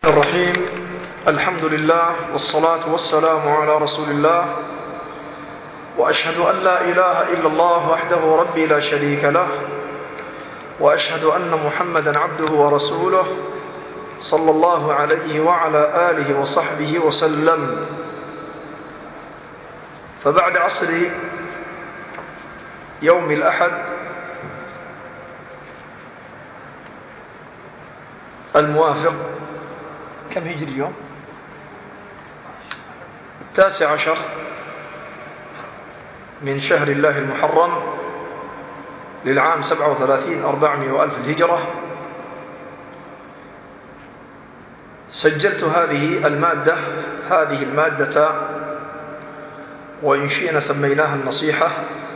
الرحيم. الحمد لله والصلاة والسلام على رسول الله، وأشهد أن لا إله إلا الله وحده ربي لا شريك له، وأشهد أن محمدا عبده ورسوله صلى الله عليه وعلى آله وصحبه وسلم. فبعد عصر يوم الأحد الموافق كم هجري اليوم؟ 19 من شهر الله المحرم للعام 37,400 الهجرة، سجلت هذه المادة وإن شئنا سميناها النصيحة،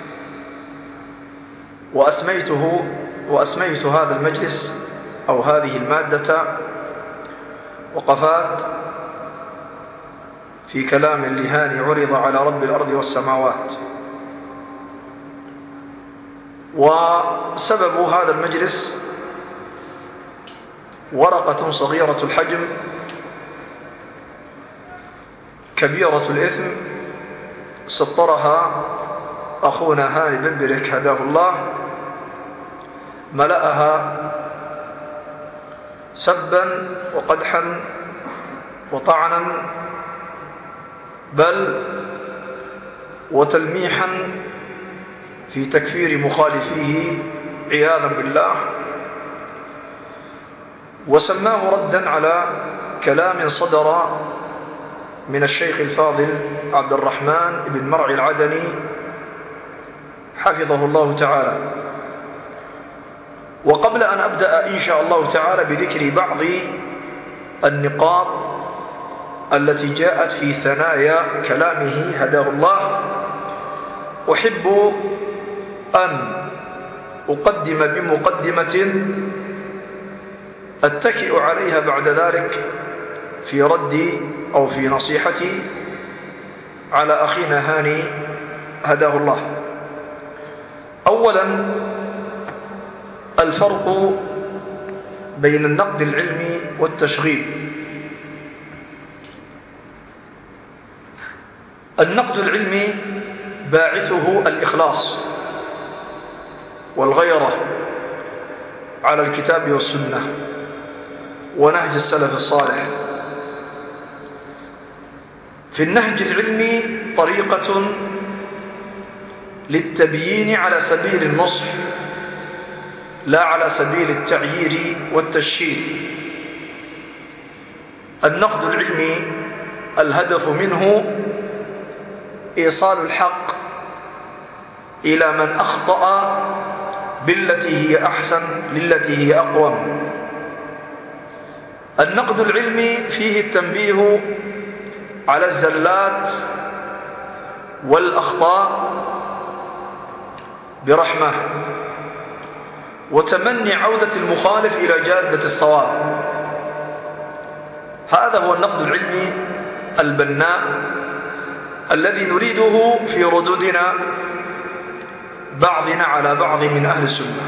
وأسميت هذا المجلس أو هذه المادة وقفات في كلام اللهاني عرض على رب الأرض والسماوات. وسبب هذا المجلس ورقة صغيرة الحجم كبيرة الإثم سطرها أخونا هاني بن برك هداه الله، ملأها سبا وقدحا وطعنا بل وتلميحا في تكفير مخالفيه عياذا بالله، وسماه ردا على كلام صدر من الشيخ الفاضل عبد الرحمن بن مرعي العدني حفظه الله تعالى. وقبل أن أبدأ إن شاء الله تعالى بذكر بعض النقاط التي جاءت في ثنايا كلامه هداه الله، أحب أن أقدم بمقدمة أتكئ عليها بعد ذلك في ردي أو في نصيحتي على أخينا هاني هداه الله. أولا، الفرق بين النقد العلمي والتشغيب. النقد العلمي باعثه الإخلاص والغيرة على الكتاب والسنة ونهج السلف الصالح. في النهج العلمي طريقة للتبيين على سبيل النصح لا على سبيل التعيير والتشهير. النقد العلمي الهدف منه إيصال الحق إلى من أخطأ بالتي هي أحسن للتي هي أقوم. النقد العلمي فيه التنبيه على الزلات والأخطاء برحمة، وتمني عودة المخالف إلى جادة الصواب. هذا هو النقد العلمي البناء الذي نريده في ردودنا بعضنا على بعض من أهل السنة.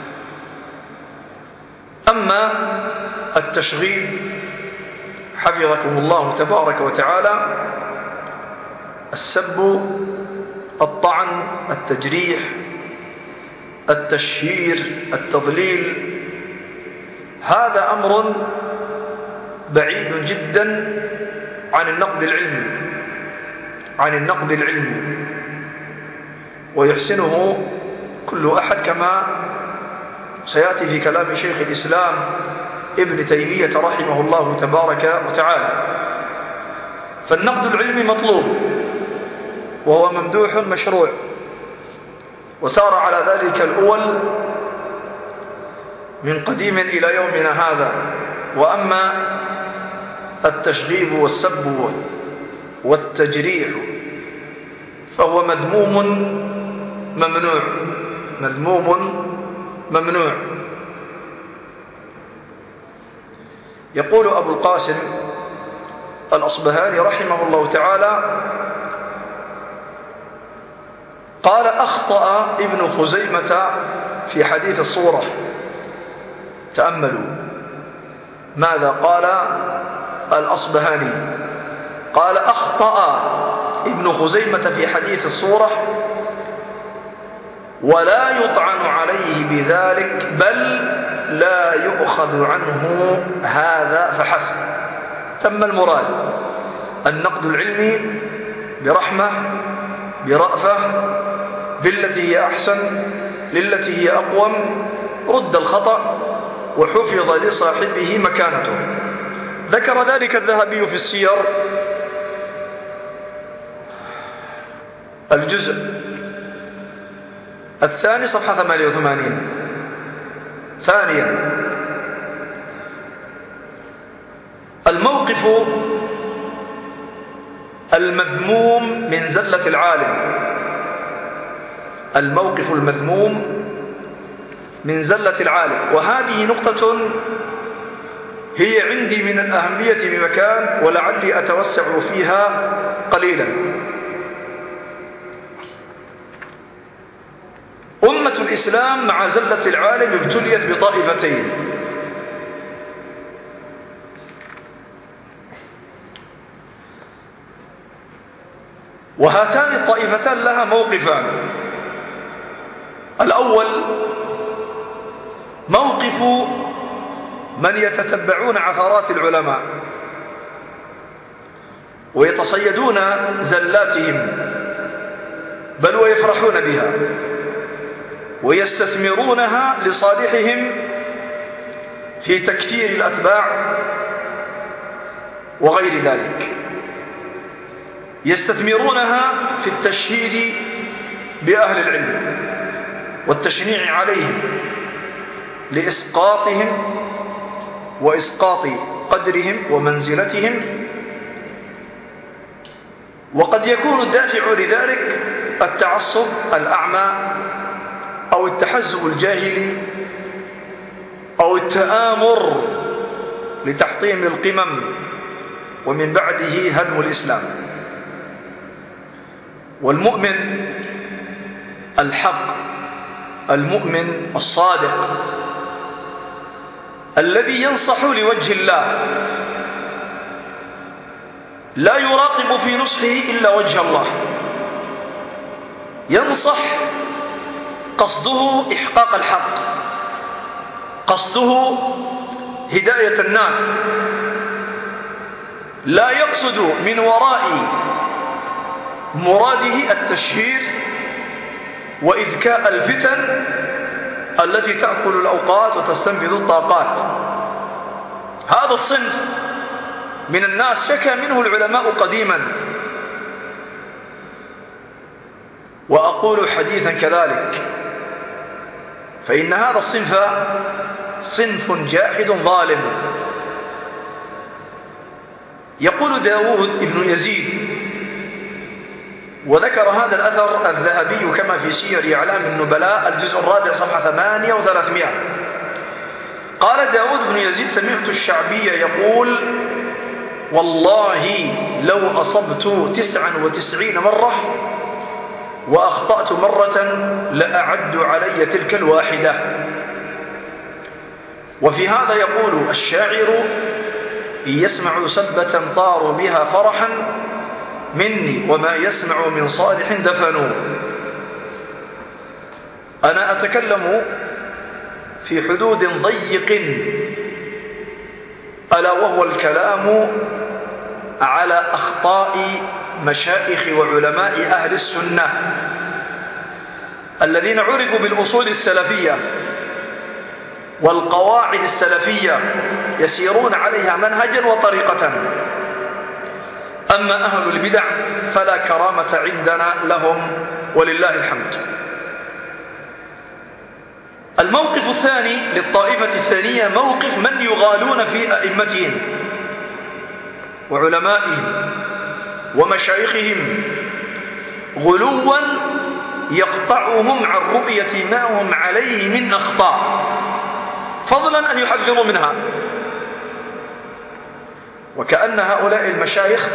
أما التشغيب حفظكم الله تبارك وتعالى، السب، الطعن، التجريح، التشهير، التضليل، هذا أمر بعيد جدا عن النقد العلمي، ويحسنه كل أحد كما سيأتي في كلام شيخ الإسلام ابن تيمية رحمه الله تبارك وتعالى. فالنقد العلمي مطلوب وهو ممدوح مشروع، وسار على ذلك الأول من قديم إلى يومنا هذا. وأما التشغيب والسب والتجريح فهو مذموم ممنوع. يقول أبو القاسم الأصبهاني رحمه الله تعالى: قال: أخطأ ابن خزيمة في حديث الصورة. تأملوا ماذا قال الأصبهاني قال: أخطأ ابن خزيمة في حديث الصورة ولا يطعن عليه بذلك، بل لا يؤخذ عنه هذا فحسب. تم المراد: النقد العلمي برحمة، برأفة، بالتي هي أحسن، للتي هي أقوم، رد الخطأ وحفظ لصاحبه مكانته. ذكر ذلك الذهبي في السير الجزء الثاني صفحة 88. ثانيا، الموقف المذموم من زلة العالم. الموقف المذموم من زلة العالم، وهذه نقطة هي عندي من الأهمية بمكان، ولعلي أتوسع فيها قليلا. أمة الإسلام مع زلة العالم ابتليت بطائفتين: وهاتان الطائفتان لها موقفان. الأول موقف من يتتبعون عثرات العلماء ويتصيدون زلاتهم، بل ويفرحون بها ويستثمرونها لصالحهم في تكثير الأتباع وغير ذلك. يستثمرونها في التشهير بأهل العلم والتشنيع عليهم لإسقاطهم وإسقاط قدرهم ومنزلتهم. وقد يكون الدافع لذلك التعصب الأعمى أو التحزب الجاهلي أو التآمر لتحطيم القمم ومن بعده هدم الإسلام. والمؤمن الحق، المؤمن الصادق الذي ينصح لوجه الله لا يراقب في نصحه إلا وجه الله، ينصح قصده إحقاق الحق، قصده هداية الناس، لا يقصد من وراء مراده التشهير وإذكاء الفتن التي تأكل الأوقات وتستنفذ الطاقات. هذا الصنف من الناس شكى منه العلماء قديما، وأقول حديثا كذلك، فإن هذا الصنف صنف جاحد ظالم. يقول داود بن يزيد، وذكر هذا الأثر الذهبي كما في سير أعلام النبلاء الجزء الرابع صفحة 38، قال داود بن يزيد: سمعت الشعبي يقول: والله لو أصبت 99 مرة وأخطأت مرة لأعد علي تلك الواحدة. وفي هذا يقول الشاعر: إن يسمع سبة طاروا بها فرحا مني وما يسمع من صالح دفنوا. أنا أتكلم في حدود ضيق، ألا وهو الكلام على أخطاء مشايخ وعلماء أهل السنة الذين عرفوا بالأصول السلفية والقواعد السلفية، يسيرون عليها منهجا وطريقة. أما أهل البدع فلا كرامة عندنا لهم ولله الحمد. الموقف الثاني للطائفة الثانية موقف من يغالون في أئمتهم وعلمائهم ومشايخهم غلوا يقطعهم عن رؤية ما هم عليه من أخطاء، فضلا أن يحذروا منها. وكأن هؤلاء المشايخ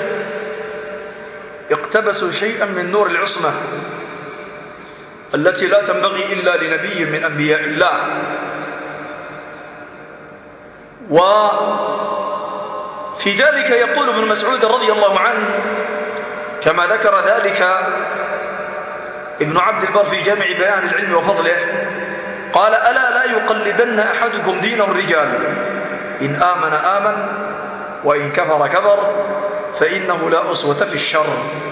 اقتبسوا شيئا من نور العصمة التي لا تنبغي إلا لنبي من أنبياء الله. وفي في ذلك يقول ابن مسعود رضي الله عنه كما ذكر ذلك ابن عبد البر في جامع بيان العلم وفضله، قال: ألا لا يقلدن أحدكم دينه الرجال، إن آمن آمن وإن كفر كفر، فإنه لا أسوة في الشر.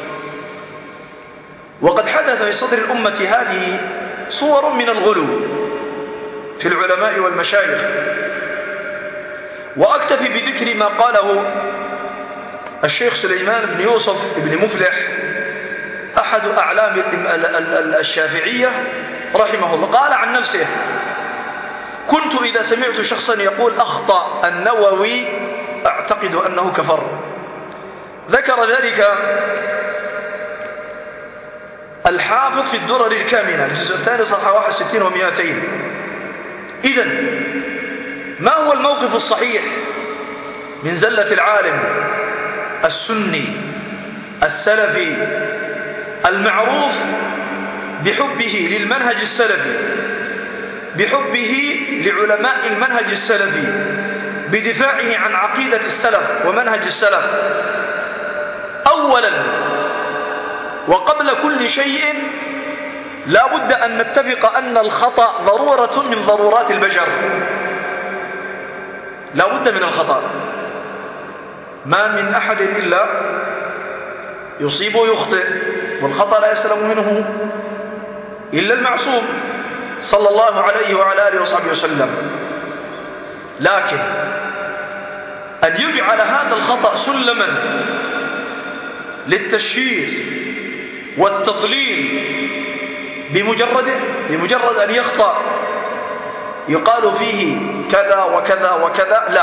وقد حدث في صدر الأمة هذه صور من الغلو في العلماء والمشايخ، وأكتفي بذكر ما قاله الشيخ سليمان بن يوسف بن مفلح أحد أعلام الشافعية رحمه الله، قال عن نفسه: كنت إذا سمعت شخصا يقول أخطأ النووي أعتقد أنه كفر. ذكر ذلك الحافظ في الدرر الكامنة الجزء الثاني صفحة 61 و200. إذن ما هو الموقف الصحيح من زلة العالم السني السلفي المعروف بحبه للمنهج السلفي، بحبه لعلماء المنهج السلفي، بدفاعه عن عقيدة السلف ومنهج السلف؟ أولا وقبل كل شيء لا بد أن نتفق أن الخطأ ضرورة من ضرورات البشر، لا بد من الخطأ، ما من أحد إلا يصيب ويخطئ، والخطأ لا يسلم منه إلا المعصوم صلى الله عليه وعلى آله وصحبه وسلم. لكن أن يجعل هذا الخطأ سلما للتشهير والتضليل بمجرد أن يخطأ يقال فيه كذا وكذا وكذا، لا.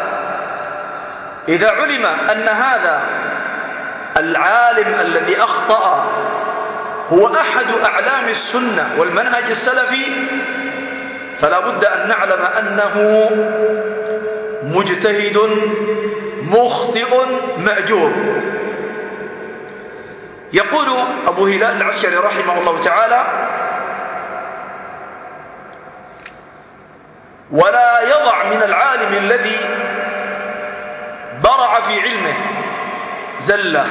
إذا علم أن هذا العالم الذي أخطأ هو أحد أعلام السنة والمنهج السلفي، فلا بد أن نعلم أنه مجتهد مخطئ مأجور. يقول أبو هلال العسكري رحمه الله تعالى: ولا يضع من العالم الذي برع في علمه زلة،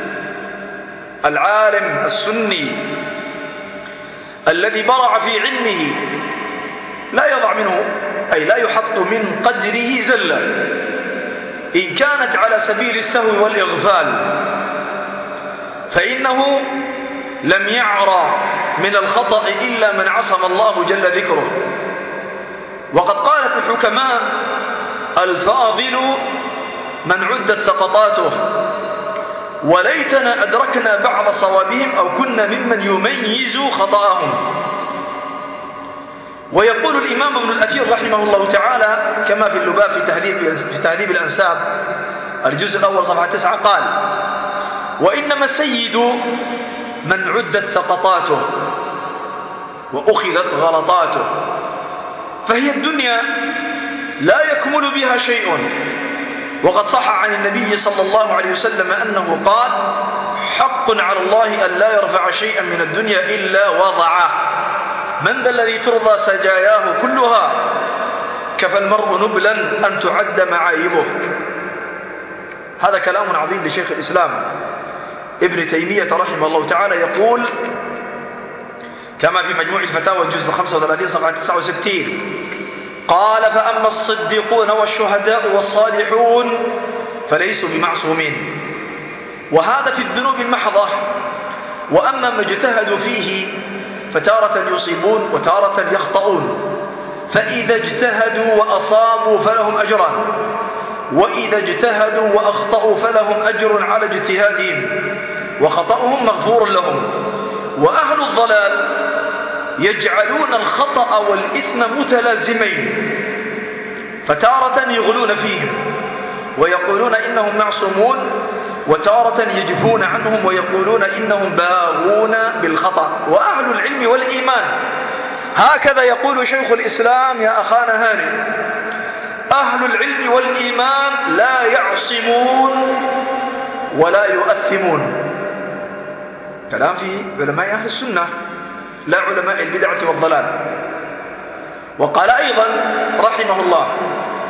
العالم السني الذي برع في علمه لا يضع منه، أي لا يحط من قدره زلة إن كانت على سبيل السهو والإغفال، فإنه لم يعرى من الخطأ إلا من عصم الله جل ذكره. وقد قالت الحكماء: الفاضل من عدت سقطاته، وليتنا أدركنا بعض صوابهم أو كنا ممن يميز خطأهم. ويقول الإمام ابن الأثير رحمه الله تعالى كما في اللباب في تهذيب الأنساب الجزء الأول صفحة 9، قال: وإنما السيد من عدت سقطاته وأخذت غلطاته، فهي الدنيا لا يكمل بها شيء. وقد صح عن النبي صلى الله عليه وسلم أنه قال: حق على الله أن لا يرفع شيئا من الدنيا إلا وضعه، من ذا الذي ترضى سجاياه كلها، كفى المرء نبلا أن تعد معايبه. هذا كلام عظيم لشيخ الإسلام ابن تيمية رحمه الله تعالى، يقول كما في مجموع الفتاوى الجزء 35 صفحة 69، قال: فأما الصديقون والشهداء والصالحون فليسوا بمعصومين، وهذا في الذنوب المحضة. وأما ما اجتهدوا فيه فتارة يصيبون وتارة يخطئون، فإذا اجتهدوا وأصابوا فلهم أجران، وإذا اجتهدوا وأخطأوا فلهم أجر على اجتهادهم وخطأهم مغفور لهم. وأهل الضلال يجعلون الخطأ والإثم متلازمين، فتارة يغلون فيهم ويقولون إنهم معصومون، وتارة يجفون عنهم ويقولون إنهم باغون بالخطأ. وأهل العلم والإيمان، هكذا يقول شيخ الإسلام يا أخانا هاني، أهل العلم والإيمان لا يعصمون ولا يؤثمون. كلام في علماء أهل السنة لا علماء البدعة والضلال. وقال أيضا رحمه الله: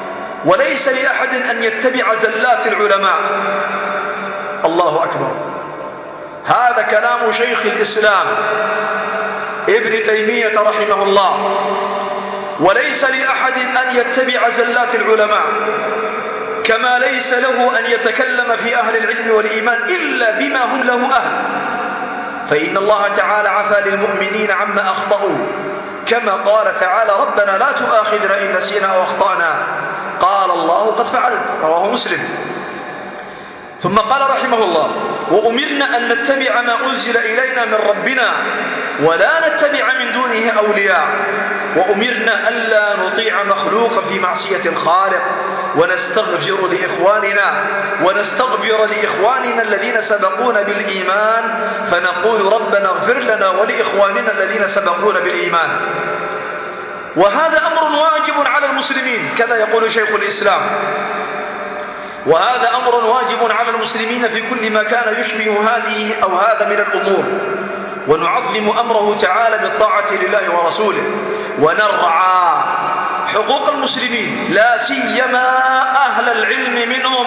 وليس لأحد أن يتبع زلات العلماء. الله أكبر. هذا كلام شيخ الإسلام ابن تيمية رحمه الله. وليس لأحد أن يتبع زلات العلماء، كما ليس له أن يتكلم في أهل العلم والإيمان إلا بما هم له أهل، فإن الله تعالى عفى للمؤمنين عما أخطأوا، كما قال تعالى ربنا لا تؤاخذنا إن نسينا أو أخطأنا، قال الله قد فعلت، رواه مسلم. ثم قال رحمه الله وأمرنا أن نتبع ما أنزل إلينا من ربنا ولا نتبع من دونه أولياء، وأمرنا ألا نطيع مخلوقا في معصية الخالق، ونستغفر لإخواننا الذين سبقونا بالإيمان، فنقول ربنا اغفر لنا ولإخواننا الذين سبقونا بالإيمان. وهذا أمر واجب على المسلمين، كذا يقول شيخ الإسلام، وهذا أمر واجب على المسلمين في كل ما كان يشبه هذه أو هذا من الأمور، ونعظم أمره تعالى بالطاعة لله ورسوله، ونرعى حقوق المسلمين لا سيما أهل العلم منهم.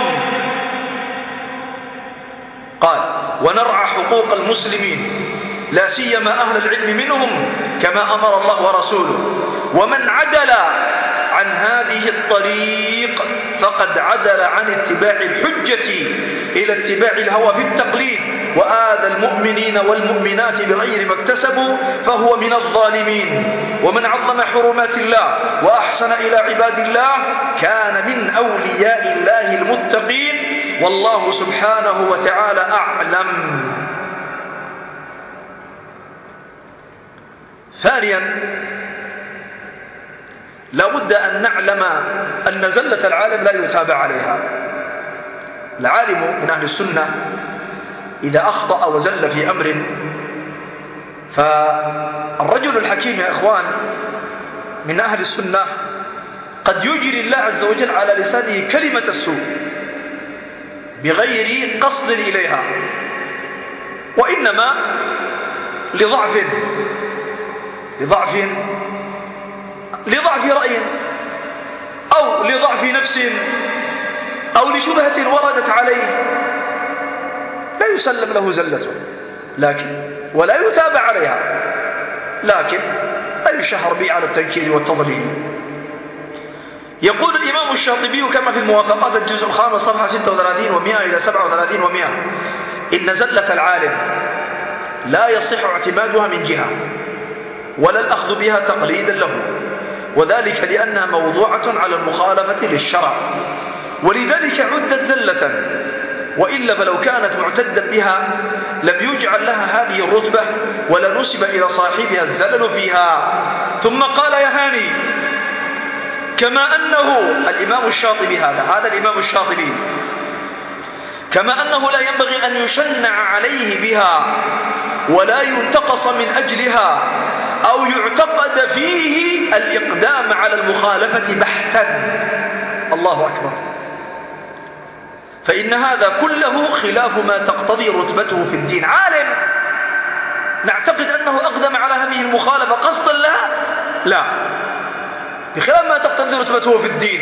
قال ونرعى حقوق المسلمين لا سيما أهل العلم منهم كما أمر الله ورسوله، ومن عدل عن هذه الطريق فقد عدل عن اتباع الحجة إلى اتباع الهوى في التقليد، وآذى المؤمنين والمؤمنات بغير ما اكتسبوا فهو من الظالمين. ومن عظم حرمات الله وأحسن إلى عباد الله كان من أولياء الله المتقين، والله سبحانه وتعالى أعلم. ثانيا، لا بد أن نعلم أن زلة العالم لا يتابع عليها. العالم من أهل السنة إذا أخطأ وزل في أمر، فالرجل الحكيم يا إخوان من أهل السنة قد يجري الله عز وجل على لسانه كلمة السوء بغير قصد إليها، وإنما لضعف رأي أو لضعف نفس أو لشبهة وردت عليه، لا يسلم له زلته ولا يتابع عليها، لكن لا يشهر به على التنكير والتضليل. يقول الإمام الشاطبي كما في الموافقات الجزء الخامس صفحة 36 و100 إلى 37 و100: إن زلة العالم لا يصح اعتمادها من جهة ولا الأخذ بها تقليدا له، وذلك لأنها موضوعة على المخالفة للشرع، ولذلك عدت زلة، وإلا فلو كانت معتدا بها لم يجعل لها هذه الرتبة ولا نسب إلى صاحبها الزلل فيها. ثم قال يا هاني كما أنه الإمام الشاطبي هذا الإمام الشاطبي كما أنه لا ينبغي أن يشنع عليه بها ولا ينتقص من أجلها أو يعتقد فيه الإقدام على المخالفة بحتا. الله أكبر. فإن هذا كله خلاف ما تقتضي رتبته في الدين. عالم نعتقد أنه أقدم على هذه المخالفة قصدا لها؟ لا، بخلاف ما تقتضي رتبته في الدين.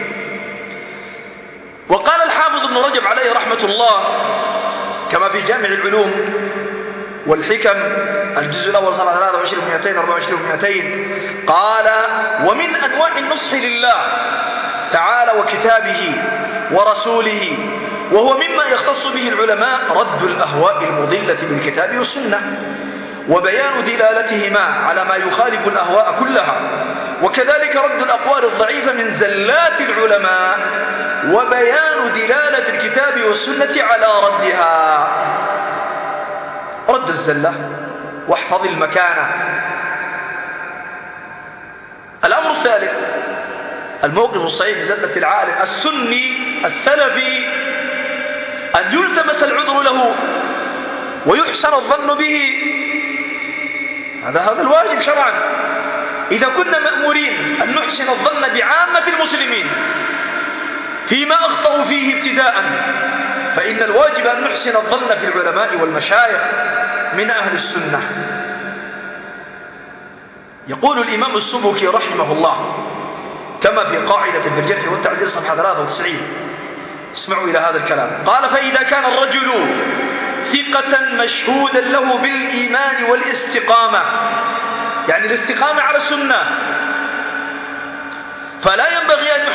وقال الحافظ ابن رجب عليه رحمة الله كما في جامع العلوم والحكم الجزء الأول صفحة 23 224 و200: قال ومن أنواع النصح لله تعالى وكتابه ورسوله، وهو مما يختص به العلماء، رد الأهواء المضلة بالكتاب والسنة، وبيان دلالتهما على ما يخالف الأهواء كلها، وكذلك رد الأقوال الضعيفة من زلات العلماء، وبيان دلالة الكتاب والسنة على ردها. رد الزلة واحفظ المكانة. الأمر الثالث: الموقف الصحيح لزلة العالم السني السلفي أن يلتمس العذر له ويحسن الظن به. هذا الواجب شرعا. إذا كنا مأمورين أن نحسن الظن بعامة المسلمين فيما أخطأوا فيه ابتداء، فإن الواجب أن نحسن الظن في العلماء والمشايخ من أهل السنة. يقول الإمام السبكي رحمه الله: كما في قاعدة في الجرح والتعديل صفحة 93. اسمعوا إلى هذا الكلام. قال: فإذا كان الرجل ثقة مشهودا له بالإيمان والاستقامة، يعني الاستقامة على السنة، فلا ينبغي أن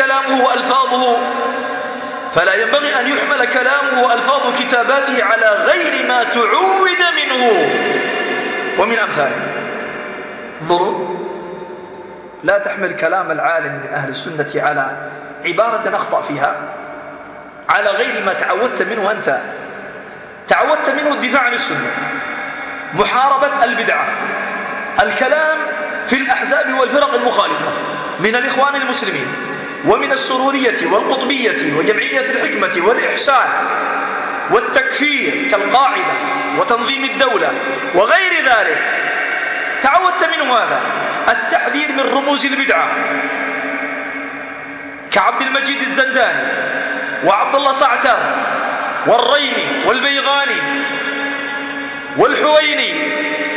يحمل كلامه وألفاظ كتاباته على غير ما تعود منه ومن أمثاله. انظروا، لا تحمل كلام العالم من أهل السنة على عبارة أخطأ فيها على غير ما تعودت منه. أنت تعودت منه الدفاع عن السنة، محاربة البدعة، الكلام في الأحزاب والفرق المخالفة من الإخوان المسلمين ومن السرورية والقطبية وجمعية الحكمة والإحسان والتكفير كالقاعدة وتنظيم الدولة وغير ذلك. تعودت منه هذا. التحذير من رموز البدعة كعبد المجيد الزنداني وعبد الله صعتر والريني والبيغاني والحويني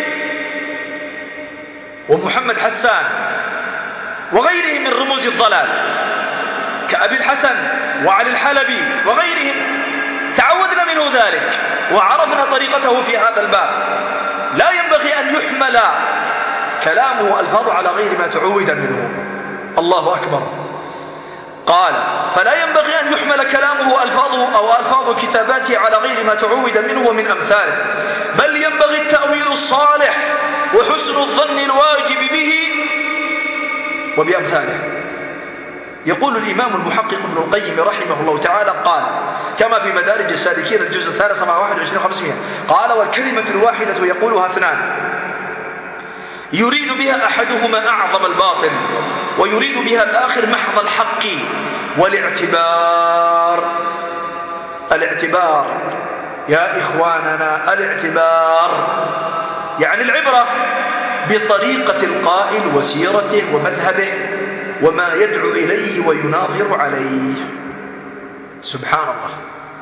ومحمد حسان وغيرهم من رموز الضلال كأبي الحسن وعلي الحلبي وغيرهم. تعودنا منه ذلك وعرفنا طريقته في هذا الباب. لا ينبغي أن يحمل كلامه وألفاظه على غير ما تعود منه. الله أكبر. قال: فلا ينبغي أن يحمل كلامه وألفاظه أو ألفاظ كتاباته على غير ما تعود منه ومن أمثاله، بل ينبغي التأويل الصالح وحسن الظن الواجب به وبأمثاله. يقول الإمام المحقق ابن القيم رحمه الله تعالى قال كما في مدارج السالكين الجزء الثالث صفحة 21 قال: والكلمة الواحدة يقولها اثنان، يريد بها أحدهما أعظم الباطل ويريد بها الآخر محض الحق الاعتبار يا إخواننا، الاعتبار يعني العبرة بطريقة القائل وسيرته ومذهبه وما يدعو إليه ويناظر عليه. سبحان الله.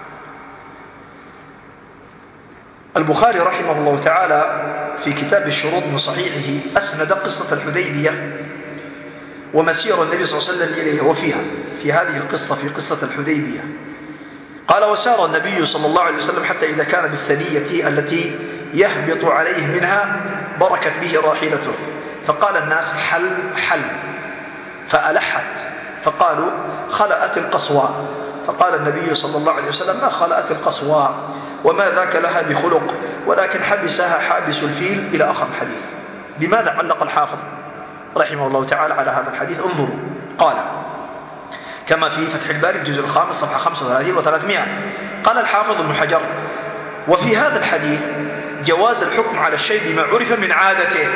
البخاري رحمه الله تعالى في كتاب الشروط من صحيحه أسند قصة الحديبية ومسير النبي صلى الله عليه وسلم إليها. وفيها في هذه القصة، في قصة الحديبية، قال: وسار النبي صلى الله عليه وسلم حتى إذا كان بالثنية التي يهبط عليه منها بركت به راحلته، فقال الناس: حل، فألحت، فقالوا: خلأت القصواء. فقال النبي صلى الله عليه وسلم: ما خلأت القصواء وما ذاك لها بخلق، ولكن حبسها حابس الفيل، إلى آخر الحديث. بماذا علق الحافظ رحمه الله تعالى على هذا الحديث؟ انظروا. قال كما في فتح الباري الجزء الخامس صفحة 35 و300. قال الحافظ ابن حجر: وفي هذا الحديث جواز الحكم على الشيء بما عرف من عادته،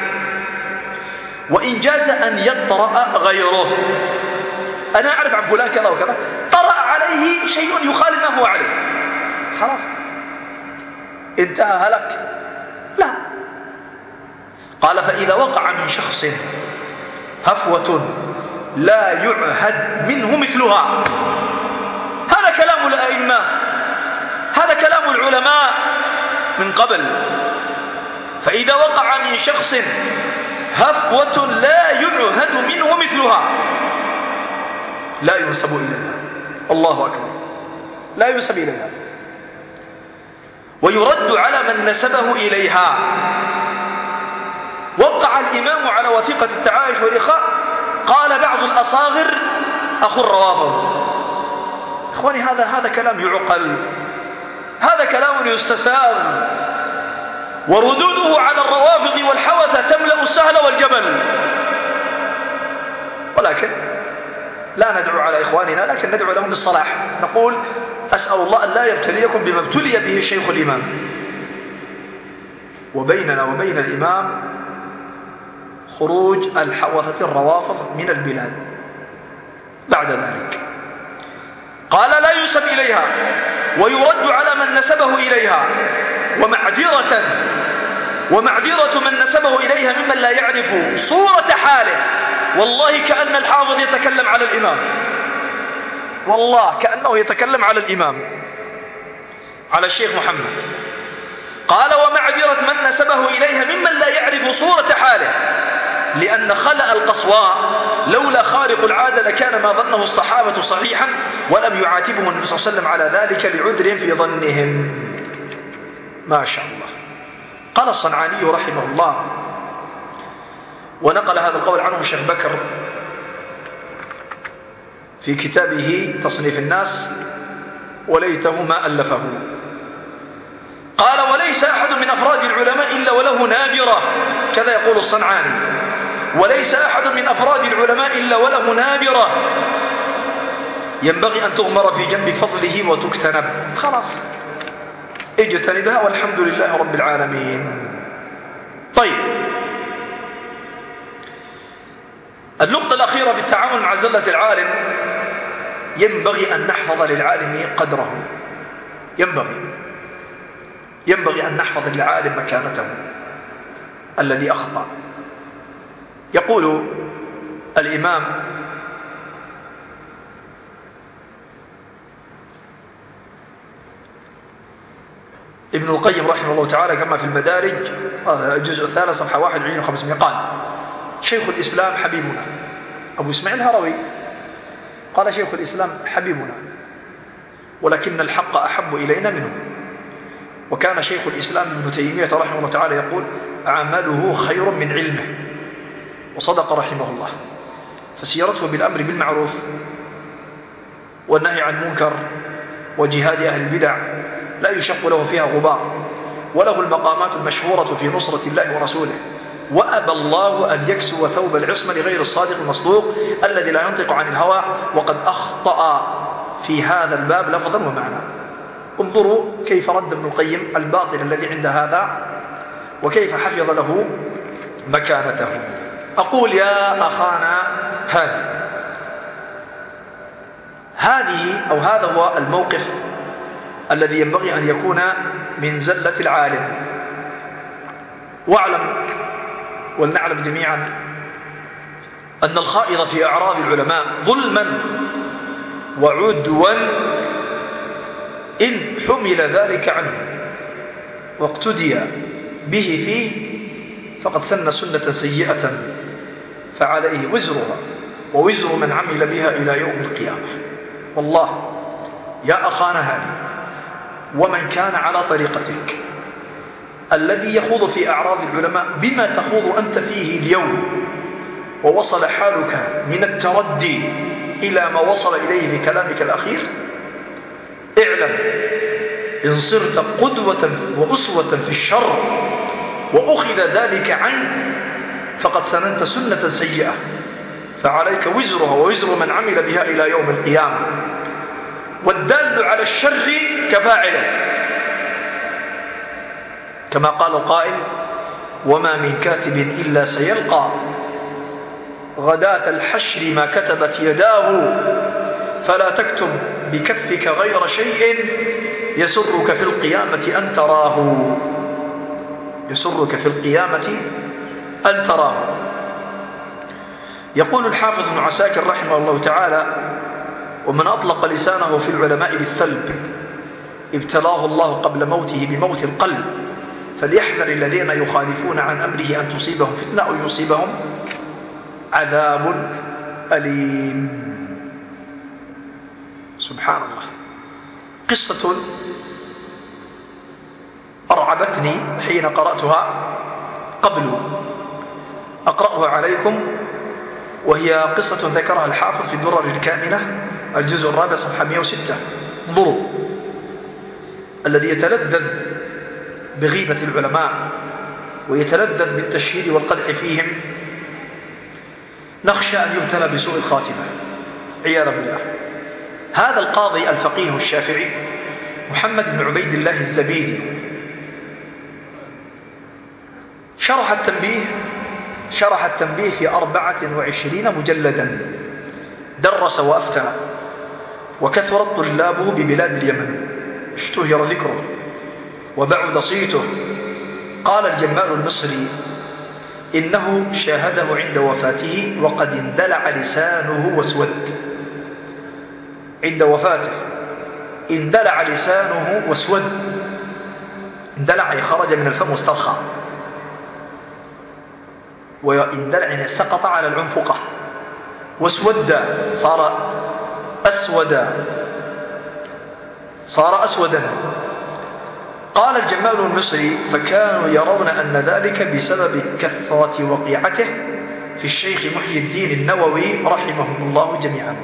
وإن جاز أن يطرأ غيره. أنا أعرف عن فلان كذا وكذا، طرأ عليه شيء يخالف ما هو عليه، خلاص انتهى هلك. لا. قال: فإذا وقع من شخص هفوة لا يعهد منه مثلها، هذا كلام الأئمة، هذا كلام العلماء من قبل. فإذا وقع من شخص هفوة لا يعهد منه مثلها لا ينسب إليها. الله أكبر. لا ينسب إليها، ويرد على من نسبه إليها. وقع الإمام على وثيقة التعايش والإخاء، قال بعض الأصاغر: أخو الروافض. إخواني، هذا كلام يعقل، هذا كلام يستساغ، وردوده على الروافض والحوثة تملأ السهل والجبل. ولكن لا ندعو على إخواننا، لكن ندعو لهم بالصلاح. نقول: أسأل الله أن لا يبتليكم بما ابتلي به شيخ الإمام. وبيننا وبين الإمام خروج الحوثة الروافض من البلاد بعد ذلك. قال: لا ينسب إليها، ويرد على من نسبه إليها، ومعذرة من نسبه إليها ممن لا يعرف صورة حاله. والله كأن الحافظ يتكلم على الإمام، والله كأنه يتكلم على الإمام، على الشيخ محمد. قال: ومعذرة من نسبه إليها ممن لا يعرف صورة حاله، لأن خلأ القصواء لولا خارق العادة لكان ما ظنه الصحابة صحيحا ولم يعاتبهم النبي صلى الله عليه وسلم على ذلك لعذر في ظنهم. ما شاء الله. قال الصنعاني رحمه الله، ونقل هذا القول عنه الشيخ بكر في كتابه تصنيف الناس وليته ما ألفه، قال: وليس أحد من أفراد العلماء إلا وله نادرة، كذا يقول الصنعاني، وليس أحد من أفراد العلماء إلا وله نادرة ينبغي أن تغمر في جنب فضله وتكتنب. خلاص اجتنبها والحمد لله رب العالمين. طيب، النقطة الأخيرة في التعامل مع زلة العالم، ينبغي أن نحفظ للعالم قدره، ينبغي أن نحفظ للعالم مكانته الذي أخطأ. يقول الإمام ابن القيم رحمه الله تعالى كما في المدارج الجزء الثالث صفحة 21 و500، قال: شيخ الإسلام حبيبنا أبو إسماعيل الهروي، قال: شيخ الإسلام حبيبنا ولكن الحق أحب إلينا منه. وكان شيخ الإسلام ابن تيمية رحمه الله تعالى يقول: عمله خير من علمه، وصدق رحمه الله. فسيرته بالأمر بالمعروف والنهي عن المنكر وجهاد أهل البدع لا يشق له فيها غبار، وله المقامات المشهورة في نصرة الله ورسوله، وأبى الله أن يكسو ثوب العصمة لغير الصادق المصدوق الذي لا ينطق عن الهوى، وقد أخطأ في هذا الباب لفظا ومعنى. انظروا كيف رد ابن القيم الباطل الذي عند هذا وكيف حفظ له مكانته. أقول يا أخانا، هذا هو الموقف الذي ينبغي أن يكون من زلة العالم. واعلم ولنعلم جميعا أن الخائض في أعراض العلماء ظلما وعدوا إن حمل ذلك عنه واقتدي به فيه فقد سن سنة سيئة فعليه وزرها ووزر من عمل بها إلى يوم القيامة. والله يا أخانا هذه، ومن كان على طريقتك الذي يخوض في أعراض العلماء بما تخوض أنت فيه اليوم، ووصل حالك من التردي إلى ما وصل إليه في كلامك الأخير، اعلم إن صرت قدوة وأسوة في الشر وأخذ ذلك عنك فقد سننت سنة سيئة فعليك وزرها ووزر من عمل بها إلى يوم القيامة. والدال على الشر كفاعله، كما قال القائل: وما من كاتب إلا سيلقى غداة الحشر ما كتبت يداه، فلا تكتب بكفك غير شيء يسرك في القيامة أن تراه، يسرك في القيامة أن تراه. يقول الحافظ ابن عساكر رحمه الله تعالى: ومن أطلق لسانه في العلماء بالثلب ابتلاه الله قبل موته بموت القلب، فليحذر الذين يخالفون عن أمره أن تصيبهم فتنة أو يصيبهم عذاب أليم. سبحان الله. قصة أرعبتني حين قرأتها قبل أقرأها عليكم، وهي قصة ذكرها الحافظ في الدرر الكامنة الجزء الرابع صفحة 106. انظروا: الذي يتلذذ بغيبة العلماء ويتلذذ بالتشهير والقدح فيهم نخشى أن يبتلى بسوء الخاتمة عياذا بالله. هذا القاضي الفقيه الشافعي محمد بن عبيد الله الزبيدي شرح التنبيه في 24 مجلدا، درس وأفتى، وكثرت طلابه ببلاد اليمن، اشتهر ذكره وبعد صيته. قال الجمال المصري إنه شاهده عند وفاته وقد اندلع لسانه واسود. عند وفاته اندلع لسانه واسود، اندلع خرج من الفم واسترخى. وإن دلع سقط على العنفقة واسود صار أسودا. قال الجمال المصري: فكانوا يرون أن ذلك بسبب كثرة وقيعته في الشيخ محي الدين النووي رحمه الله جميعا.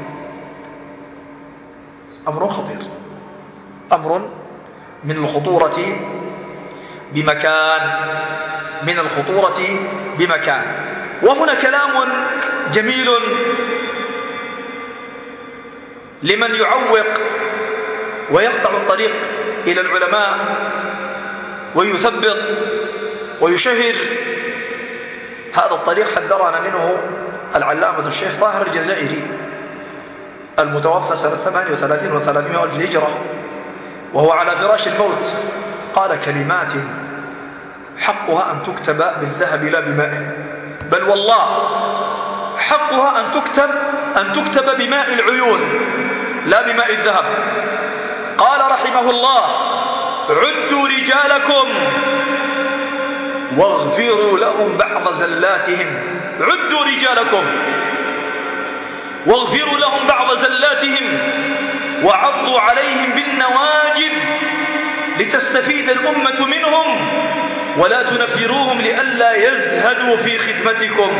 أمر خطير، أمر من الخطورة بمكان. وهنا كلام جميل لمن يعوق ويقطع الطريق إلى العلماء ويثبط ويشهر. هذا الطريق حذرنا منه العلامة الشيخ طاهر الجزائري المتوفى سنة 38 و300 ألف الهجرة، وهو على فراش الموت قال كلمات حقها أن تكتب بالذهب لا بماء، بل والله حقها أن تكتب بماء العيون لا بماء الذهب. قال رحمه الله: عدوا رجالكم واغفروا لهم بعض زلاتهم. عدوا رجالكم واغفروا لهم بعض زلاتهم وعضوا عليهم بالنواجذ لتستفيد الأمة منهم ولا تنفروهم لئلا يزهدوا في خدمتكم.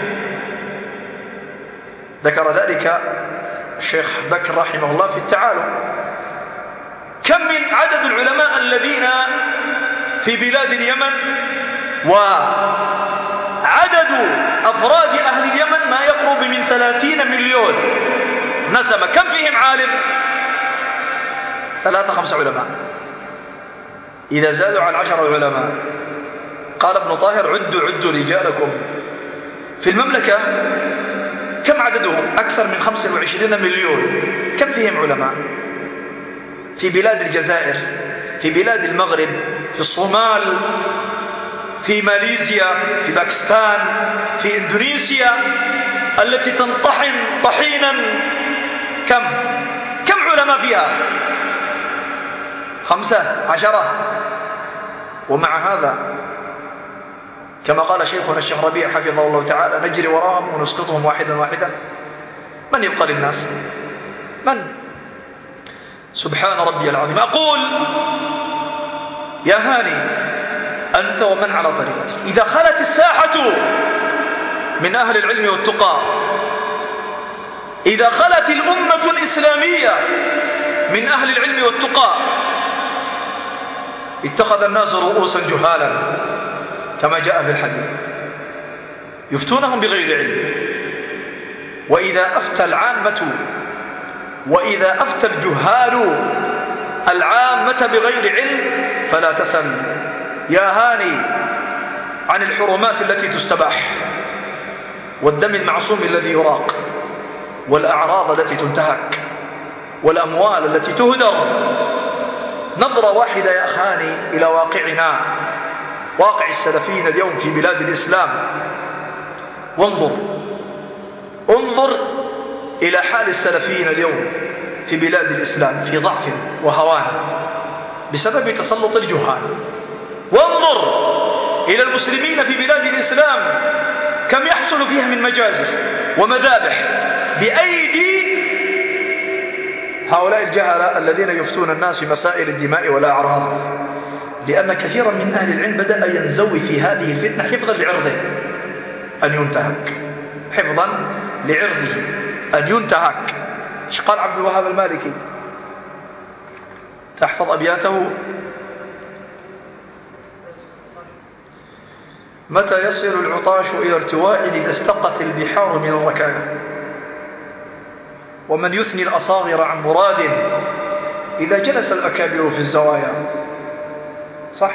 ذكر ذلك الشيخ بكر رحمه الله في التعالم. كم من عدد العلماء الذين في بلاد اليمن، وعدد أفراد أهل اليمن ما يقرب من 30 مليون نسمة. كم فيهم عالم؟ 3-5 علماء. إذا زادوا عن 10 علماء، قال ابن طاهر: عدوا رجالكم. في المملكة كم عددهم؟ أكثر من 25 مليون. كم فيهم علماء؟ في بلاد الجزائر، في بلاد المغرب، في الصومال، في ماليزيا، في باكستان، في إندونيسيا التي تنطحن طحينا، كم علماء فيها؟ 15. ومع هذا كما قال شيخنا الشيخ ربيع حفظه الله تعالى: نجري وراهم ونسقطهم واحدا واحدا. من يبقى للناس؟ من؟ سبحان ربي العظيم. أقول: يا هاني أنت ومن على طريقتك، إذا خلت الساحة من أهل العلم والتقى، إذا خلت الأمة الإسلامية من أهل العلم والتقى، اتخذ الناس رؤوسا جهالا كما جاء في الحديث يفتونهم بغير علم. وإذا أفتى الجهال العامة بغير علم فلا تسل. يا هاني عن الحرمات التي تستباح، والدم المعصوم الذي يراق، والأعراض التي تنتهك، والأموال التي تهدر. نظرة واحدة يا أخاني إلى واقعنا، واقع السلفيين اليوم في بلاد الإسلام، انظر إلى حال السلفيين اليوم في بلاد الإسلام في ضعف وهوان بسبب تسلط الجهال. وانظر إلى المسلمين في بلاد الإسلام كم يحصل فيها من مجازر ومذابح بأيدي هؤلاء الجهلة الذين يفتون الناس في مسائل الدماء والأعراض. لأن كثيرا من أهل العلم بدأ ينزوي في هذه الفتنة حفظا لعرضه أن ينتهك، حفظا لعرضه أن ينتهك. ايش قال عبد الوهاب المالكي؟ تحفظ أبياته: متى يصل العطاش إلى ارتواء إذا استقت البحار من الركايا، ومن يثني الأصاغر عن مراد إذا جلس الأكابر في الزوايا. صح؟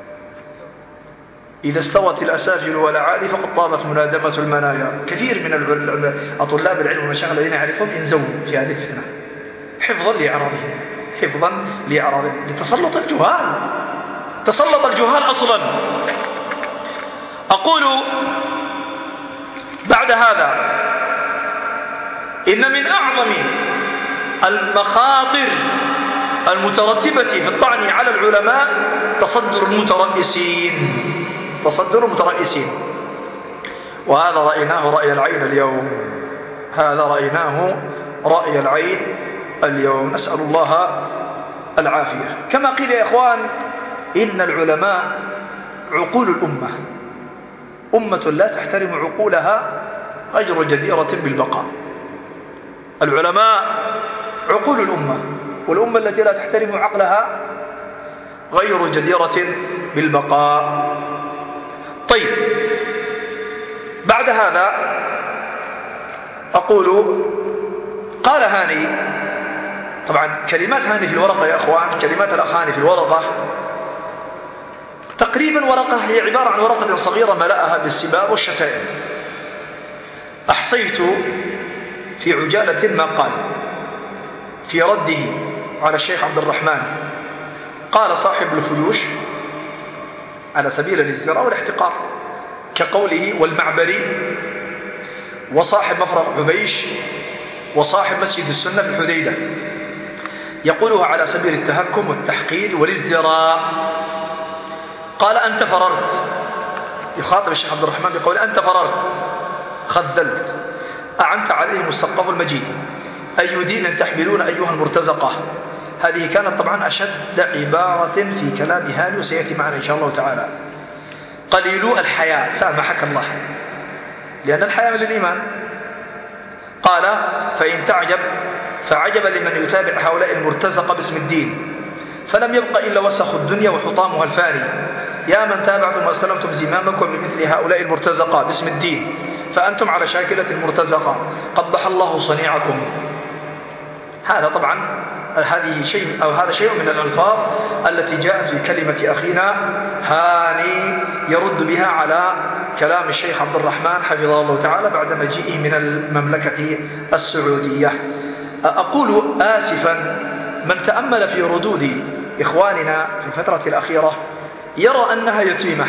إذا استوت الأسافل والأعالي فقد طابت منادمة المنايا. كثير من طلاب العلم والمشايخ الذين يعرفهم انزوا في هذه الفتنة حفظا لأعراضهم لتسلط الجهال. تسلط الجهال أصلا. أقول بعد هذا: إن من أعظم المخاطر المترتبة في الطعن على العلماء تصدر المترئسين. وهذا رأيناه رأي العين اليوم، هذا رأيناه رأي العين اليوم، نسأل الله العافية. كما قيل يا إخوان، إن العلماء عقول الأمة، أمة لا تحترم عقولها غير جديرة بالبقاء. العلماء عقول الأمة، والأمة التي لا تحترم عقلها غير جديرة بالبقاء. طيب، بعد هذا أقول قال هاني، طبعا كلمات هاني في الورقة يا أخوان، كلمات الأخ هاني في الورقة تقريبا ورقة هي عبارة عن ورقة صغيرة ملأها بالسباب والشتائم. أحصيت في عجالة ما قال في رده على الشيخ عبد الرحمن. قال صاحب الفيوش على سبيل الازدراء والاحتقار، كقوله والمعبري وصاحب مفرق حبيش وصاحب مسجد السنة في الحديدة، يقولها على سبيل التهكم والتحقير والازدراء. قال أنت فررت، يخاطب الشيخ عبد الرحمن بقول أنت فررت، خذلت، أعنت عليهم السقف المجيد، أي دين تحملون أيها المرتزقة. هذه كانت طبعا أشد عبارة في كلام هاني، وسيأتي معنا إن شاء الله تعالى. قليلو الحياء، سامحك الله، لأن الحياء من الإيمان. قال فإن تعجب فعجب لمن يتابع هؤلاء المرتزقة باسم الدين، فلم يبق إلا وسخ الدنيا وحطامها الفاني. يا من تابعتم وأسلمتم زمامكم لمثل هؤلاء المرتزقة باسم الدين، فأنتم على شاكلة المرتزقة، قبح الله صنيعكم. هذا طبعا هذا شيء من الألفاظ التي جاءت في كلمة أخينا هاني يرد بها على كلام الشيخ عبد الرحمن حفظه الله تعالى بعد مجيئه من المملكة السعودية. أقول آسفا، من تأمل في ردود إخواننا في الفترة الأخيرة يرى أنها يتيمة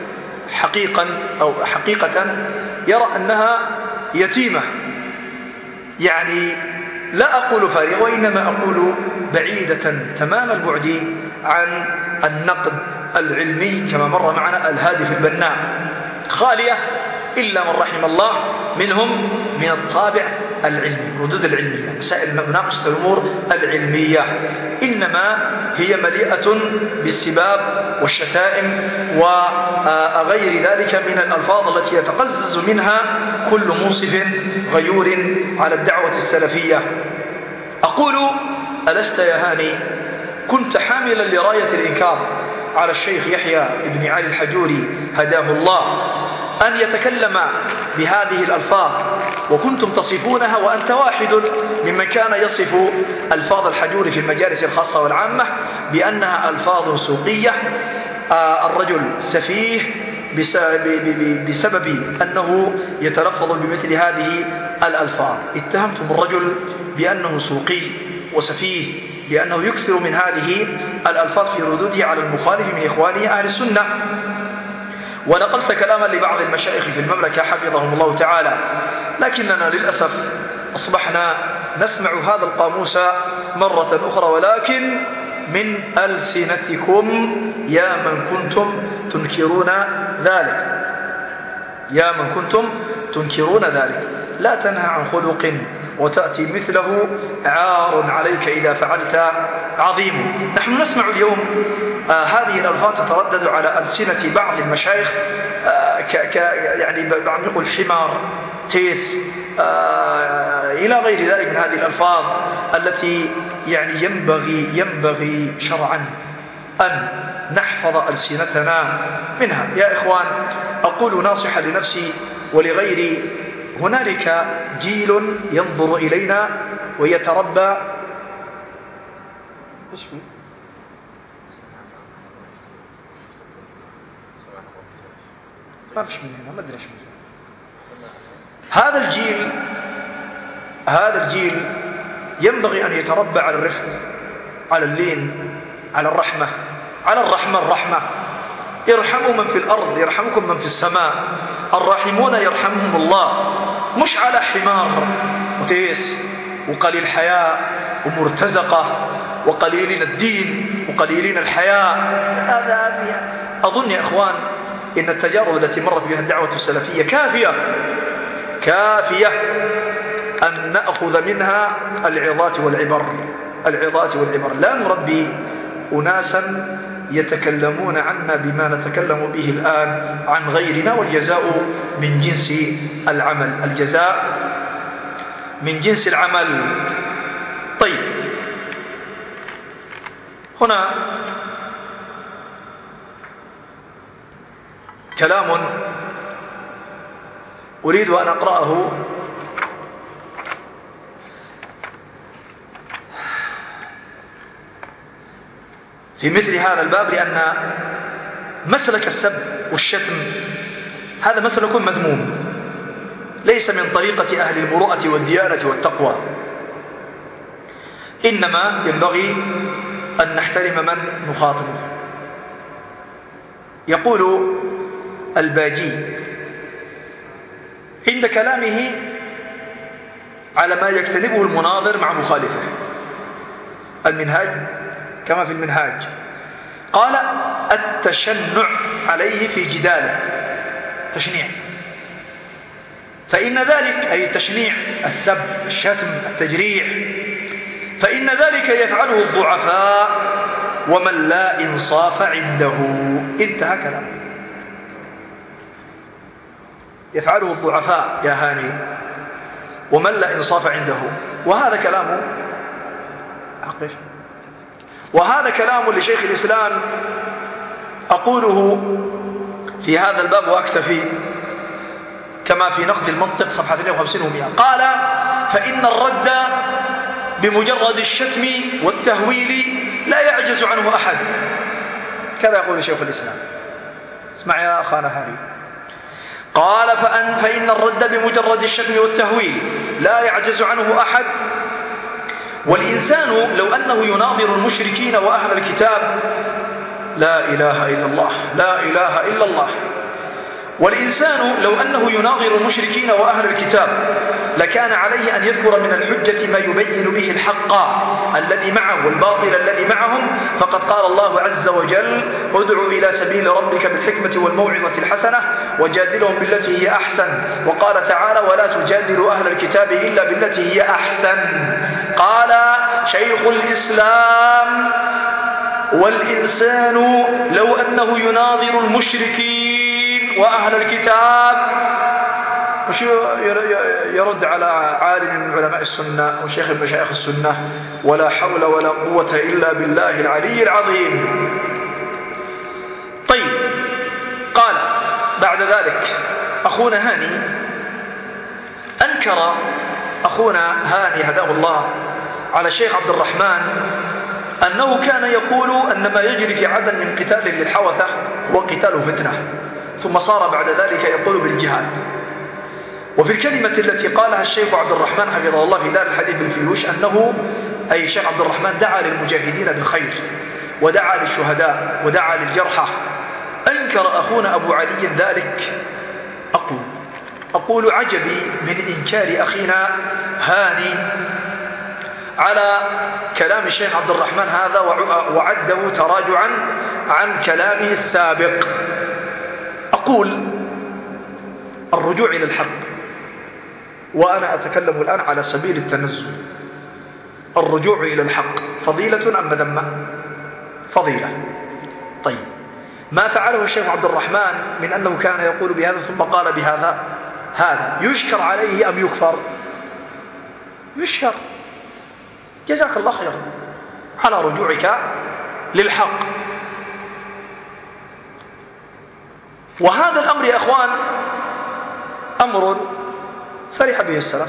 حقيقة يرى أنها يتيمة، يعني لا أقول فارغة، وإنما أقول بعيدة تمام البعد عن النقد العلمي كما مر معنا الهادف البناء، خالية إلا من رحم الله منهم من الطابع العلمي، ردود العلمية، مسائل مناقشة الأمور العلمية، إنما هي مليئة بالسباب والشتائم وغير ذلك من الألفاظ التي يتقزز منها كل منصف غيور على الدعوة السلفية. أقول ألست يا هاني كنت حاملا لراية الإنكار على الشيخ يحيى بن علي الحجوري هداه الله أن يتكلم بهذه الألفاظ، وكنتم تصفونها، وأنت واحد ممن كان يصف ألفاظ الحجوري في المجالس الخاصة والعامة بأنها ألفاظ سوقية. الرجل سفيه بسبب أنه يتلفظ بمثل هذه الألفاظ. اتهمتم الرجل بأنه سوقي وسفيه، بأنه يكثر من هذه الألفاظ في ردوده على المخالف من إخوانه أهل السنة. ونقلت كلاما لبعض المشايخ في المملكة حفظهم الله تعالى، لكننا للأسف أصبحنا نسمع هذا القاموس مرة أخرى، ولكن من ألسنتكم يا من كنتم تنكرون ذلك، يا من كنتم تنكرون ذلك. لا تنهى عن خلق وتأتي مثله، عار عليك إذا فعلت عظيم. نحن نسمع اليوم هذه الألفاظ تتردد على ألسنة بعض المشايخ يعني بعض يقول حمار، تيس، إلى غير ذلك من هذه الألفاظ التي يعني ينبغي شرعا أن نحفظ ألسنتنا منها. يا إخوان، أقول ناصحا لنفسي ولغيري، هنالك جيل ينظر إلينا ويتربى. ما فيش من هنا، ما أدري إيش هذا الجيل ينبغي أن يتربى على الرفق، على اللين، على الرحمة، على الرحمة. ارحموا من في الأرض يرحمكم من في السماء، الراحمون يرحمهم الله، مش على حمار وتيس وقليل حياء ومرتزقة وقليلين الدين وقليلين الحياء. هذا أظن يا إخوان إن التجارب التي مرت بها الدعوة السلفية كافية أن نأخذ منها العظات والعبر. لا نربي أناسا يتكلمون عنا بما نتكلم به الآن عن غيرنا، والجزاء من جنس العمل. طيب، هنا كلام أريد أن أقرأه في مثل هذا الباب، لأن مسلك السب والشتم هذا مسلك مذموم، ليس من طريقة أهل المروءة والديانة والتقوى. إنما ينبغي أن نحترم من نخاطبه. يقول الباجي عند كلامه على ما يجتنبه المناظر مع مخالفه، المنهاج كما في المنهاج، قال: التشنع عليه في جداله، تشنيع، فإن ذلك أي التشنيع، السب، الشتم، التجريح، فإن ذلك يفعله الضعفاء ومن لا إنصاف عنده. انتهى كلام. يفعله الضعفاء يا هاني ومن لا إنصاف عنده. وهذا كلام لشيخ الإسلام أقوله في هذا الباب وأكتفي، كما في نقد المنطق صفحة 52 و100. قال: فإن الرد بمجرد الشتم والتهويل لا يعجز عنه أحد. كذا يقول شيخ الإسلام. اسمع يا أخانا هاري. قال: فإن الرد بمجرد الشتم والتهويل لا يعجز عنه أحد، والإنسان لو أنه يناظر المشركين وأهل الكتاب، لا إله إلا الله، والإنسان لو أنه يناظر المشركين وأهل الكتاب لكان عليه أن يذكر من الحجة ما يبين به الحق الذي معه والباطل الذي معهم، فقد قال الله عز وجل: ادع إلى سبيل ربك بالحكمة والموعظة الحسنة وجادلهم بالتي هي أحسن. وقال تعالى: ولا تجادلوا أهل الكتاب إلا بالتي هي أحسن. قال شيخ الإسلام: والإنسان لو أنه يناظر المشركين وأهل الكتاب، وش يرد على عالم من علماء السنة وشيخ من مشايخ السنة: ولا حول ولا قوة إلا بالله العلي العظيم. طيب، قال بعد ذلك أخونا هاني، أنكر أخونا هاني هداه الله على الشيخ عبد الرحمن أنه كان يقول أن ما يجري في عدن من قتال للحوثة هو قتال فتنة، ثم صار بعد ذلك يقول بالجهاد. وفي الكلمة التي قالها الشيخ عبد الرحمن حفظه الله في دار الحديث بالفيوش أنه أي الشيخ عبد الرحمن دعا للمجاهدين بالخير ودعا للشهداء ودعا للجرحى. أنكر أخونا أبو علي ذلك. أقول عجبي من إنكار أخينا هاني على كلام الشيخ عبد الرحمن هذا، وعده تراجعا عن كلامه السابق. أقول الرجوع إلى الحق، وأنا أتكلم الآن على سبيل التنزل. الرجوع إلى الحق فضيلة أم مذمة؟ فضيلة. طيب، ما فعله الشيخ عبد الرحمن من أنه كان يقول بهذا ثم قال بهذا، هذا يشكر عليه أم يكفر؟ يشكر. جزاك الله خيرا على رجوعك للحق. وهذا الأمر يا أخوان أمر فرح به السلف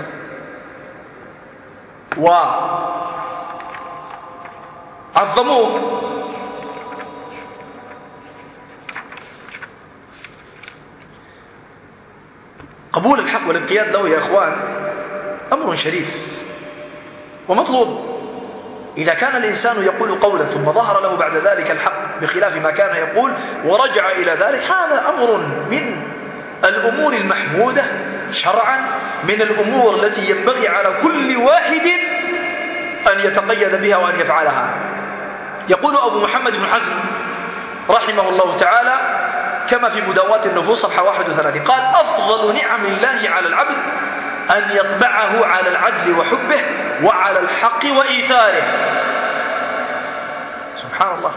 وعظموه. قبول الحق والانقياد له يا أخوان أمر شريف ومطلوب. إذا كان الإنسان يقول قولا ثم ظهر له بعد ذلك الحق بخلاف ما كان يقول ورجع إلى ذلك، هذا أمر من الأمور المحمودة شرعا، من الأمور التي ينبغي على كل واحد أن يتقيد بها وأن يفعلها. يقول أبو محمد بن حزم رحمه الله تعالى: كما في مداواة النفوس صفحة 31. قال أفضل نعم الله على العبد أن يطبعه على العدل وحبه وعلى الحق وإيثاره. سبحان الله.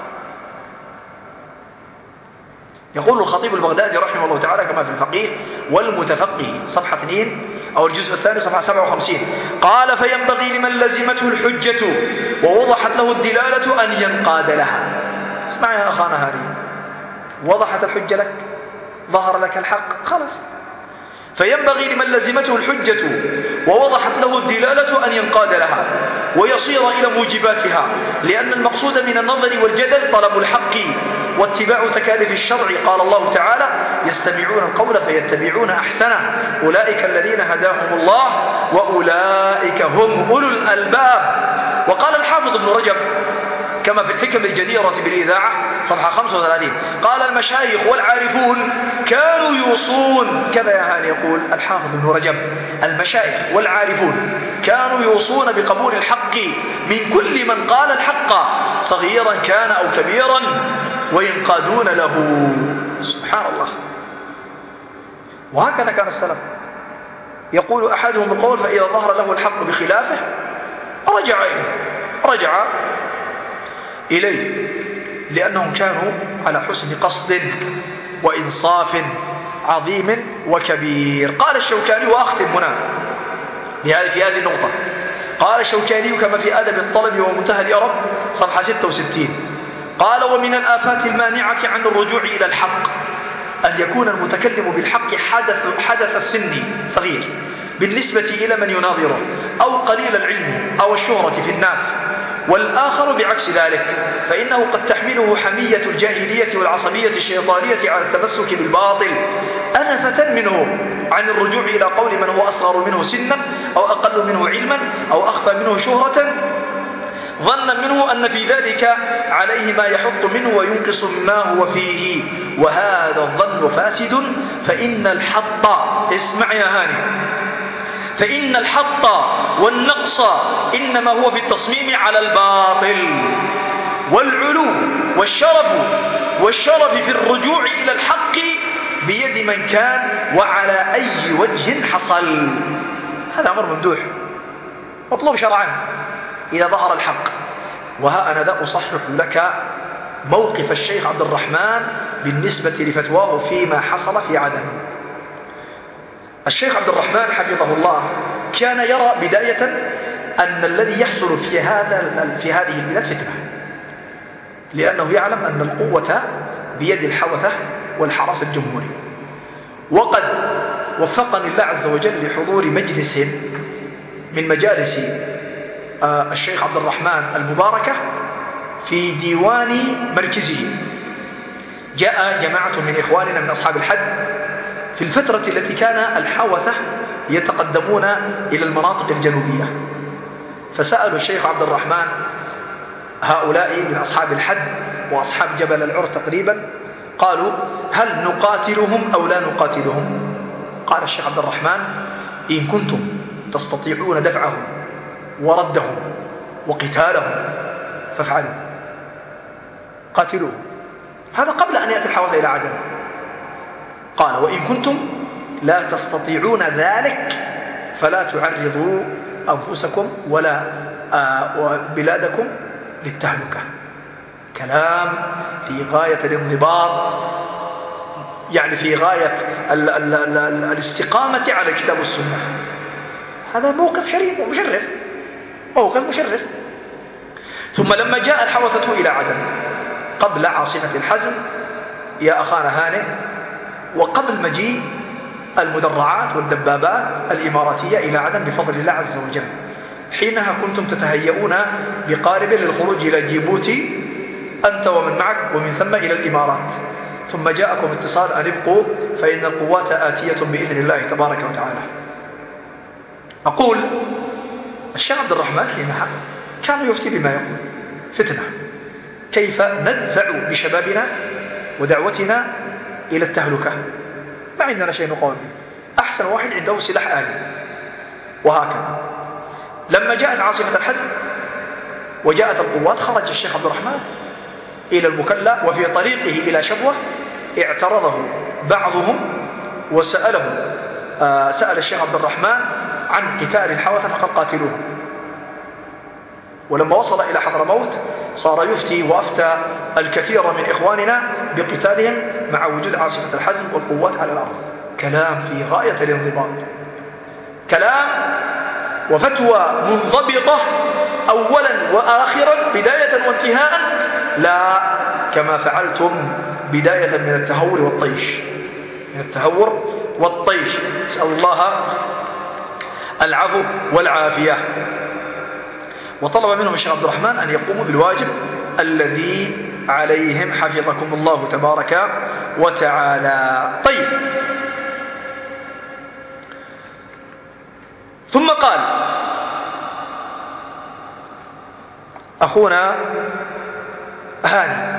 يقول الخطيب البغدادي رحمه الله تعالى كما في الفقيه والمتفقه صفحة 2 أو الجزء الثاني صفحة 57. قال فينبغي لمن لزمته الحجة ووضحت له الدلالة أن ينقاد لها. اسمع يا أخانا هاري، وضحت الحجة لك، ظهر لك الحق، خلاص. فينبغي لمن لزمته الحجة ووضحت له الدلالة أن ينقاد لها ويصير إلى موجباتها، لأن المقصود من النظر والجدل طلب الحق واتباع تكاليف الشرع. قال الله تعالى يستمعون القول فيتبعون أحسنه أولئك الذين هداهم الله وأولئك هم أولو الألباب. وقال الحافظ ابن رجب كما في الحكم الجديرة بالإذاعة صفحة 35 قال المشايخ والعارفون كانوا يوصون كذا يا هاني. يقول الحافظ ابن رجب المشايخ والعارفون كانوا يوصون بقبول الحق من كل من قال الحق صغيرا كان أو كبيرا وينقادون له. سبحان الله. وهكذا كان السلف. يقول أحدهم القول فإذا ظهر له الحق بخلافه رجع إليه، لأنهم كانوا على حسن قصد وإنصاف عظيم وكبير. قال الشوكاني وأختم هنا في هذه النقطة. قال الشوكاني كما في أدب الطلب ومنتهى الإرب صفحة 66 قال ومن الآفات المانعة عن الرجوع إلى الحق أن يكون المتكلم بالحق حدث السن صغير بالنسبة إلى من يناظره أو قليل العلم أو الشهرة في الناس، والآخر بعكس ذلك، فإنه قد تحمله حمية الجاهلية والعصبية الشيطانية على التمسك بالباطل أنفة منه عن الرجوع إلى قول من هو أصغر منه سنا أو أقل منه علما أو أخفى منه شهرة، ظنا منه أن في ذلك عليه ما يحط منه وينقص مما هو فيه، وهذا الظن فاسد. فإن الحط اسمع يا هاني، فإن الحط والنقص إنما هو في التصميم على الباطل، والعلو والشرف في الرجوع إلى الحق بيد من كان وعلى أي وجه حصل. هذا أمر ممدوح مطلوب شرعا إذا ظهر الحق. وها أنا ذا أصحح لك موقف الشيخ عبد الرحمن بالنسبة لفتواه فيما حصل في عدن. الشيخ عبد الرحمن حفظه الله كان يرى بداية أن الذي يحصل في هذه البلاد فتنة، لأنه يعلم أن القوة بيد الحوثة والحرس الجمهوري. وقد وفقني الله عز وجل لحضور مجلس من مجالس الشيخ عبد الرحمن المباركة في ديوان مركزه. جاء جماعة من إخواننا من أصحاب الحد في الفترة التي كان الحوثة يتقدمون إلى المناطق الجنوبية، فسألوا الشيخ عبد الرحمن هؤلاء من أصحاب الحد وأصحاب جبل العر تقريبا، قالوا هل نقاتلهم أو لا نقاتلهم؟ قال الشيخ عبد الرحمن إن كنتم تستطيعون دفعهم وردهم وقتالهم فافعلوا، قاتلوهم. هذا قبل أن يأتي الحوثة إلى عدن. قال وإن كنتم لا تستطيعون ذلك فلا تعرضوا أنفسكم ولا بلادكم للتهلكة. كلام في غاية الانضباط، يعني في غاية الاستقامة على الكتاب والسنة. هذا موقف شريف ومشرف، موقف مشرف. ثم لما جاء الحوثة إلى عدن قبل عاصمة الحزم يا أخانا هانئ، وقبل مجيء المدرعات والدبابات الإماراتية إلى عدن بفضل الله عز وجل، حينها كنتم تتهيئون بقارب للخروج إلى جيبوتي أنت ومن معك ومن ثم إلى الإمارات، ثم جاءكم اتصال أن ابقوا فإن القوات آتية بإذن الله تبارك وتعالى. أقول الشيخ عبد الرحمن حينها كان يفتي بما يقول فتنة، كيف ندفع بشبابنا ودعوتنا إلى التهلكة؟ ما عندنا شيء نقاوم به، أحسن واحد عنده سلاح آلي. وهكذا لما جاءت عاصمة الحزم وجاءت القوات خرج الشيخ عبد الرحمن إلى المكلا، وفي طريقه إلى شبوة اعترضه بعضهم وسأله سأل الشيخ عبد الرحمن عن قتال الحوثة فقال قاتلوهم. ولما وصل إلى حضرموت صار يفتي وأفتى الكثير من إخواننا بقتالهم مع وجود عاصفة الحزم والقوات على الأرض. كلام في غاية الانضباط، كلام وفتوى منضبطة أولا وآخرا، بداية وانتهاء، لا كما فعلتم بداية من التهور والطيش، من التهور والطيش. نسأل الله العفو والعافية. وطلب منهم الشيخ عبد الرحمن أن يقوموا بالواجب الذي عليهم حفظكم الله تبارك وتعالى. طيب، ثم قال أخونا هاني: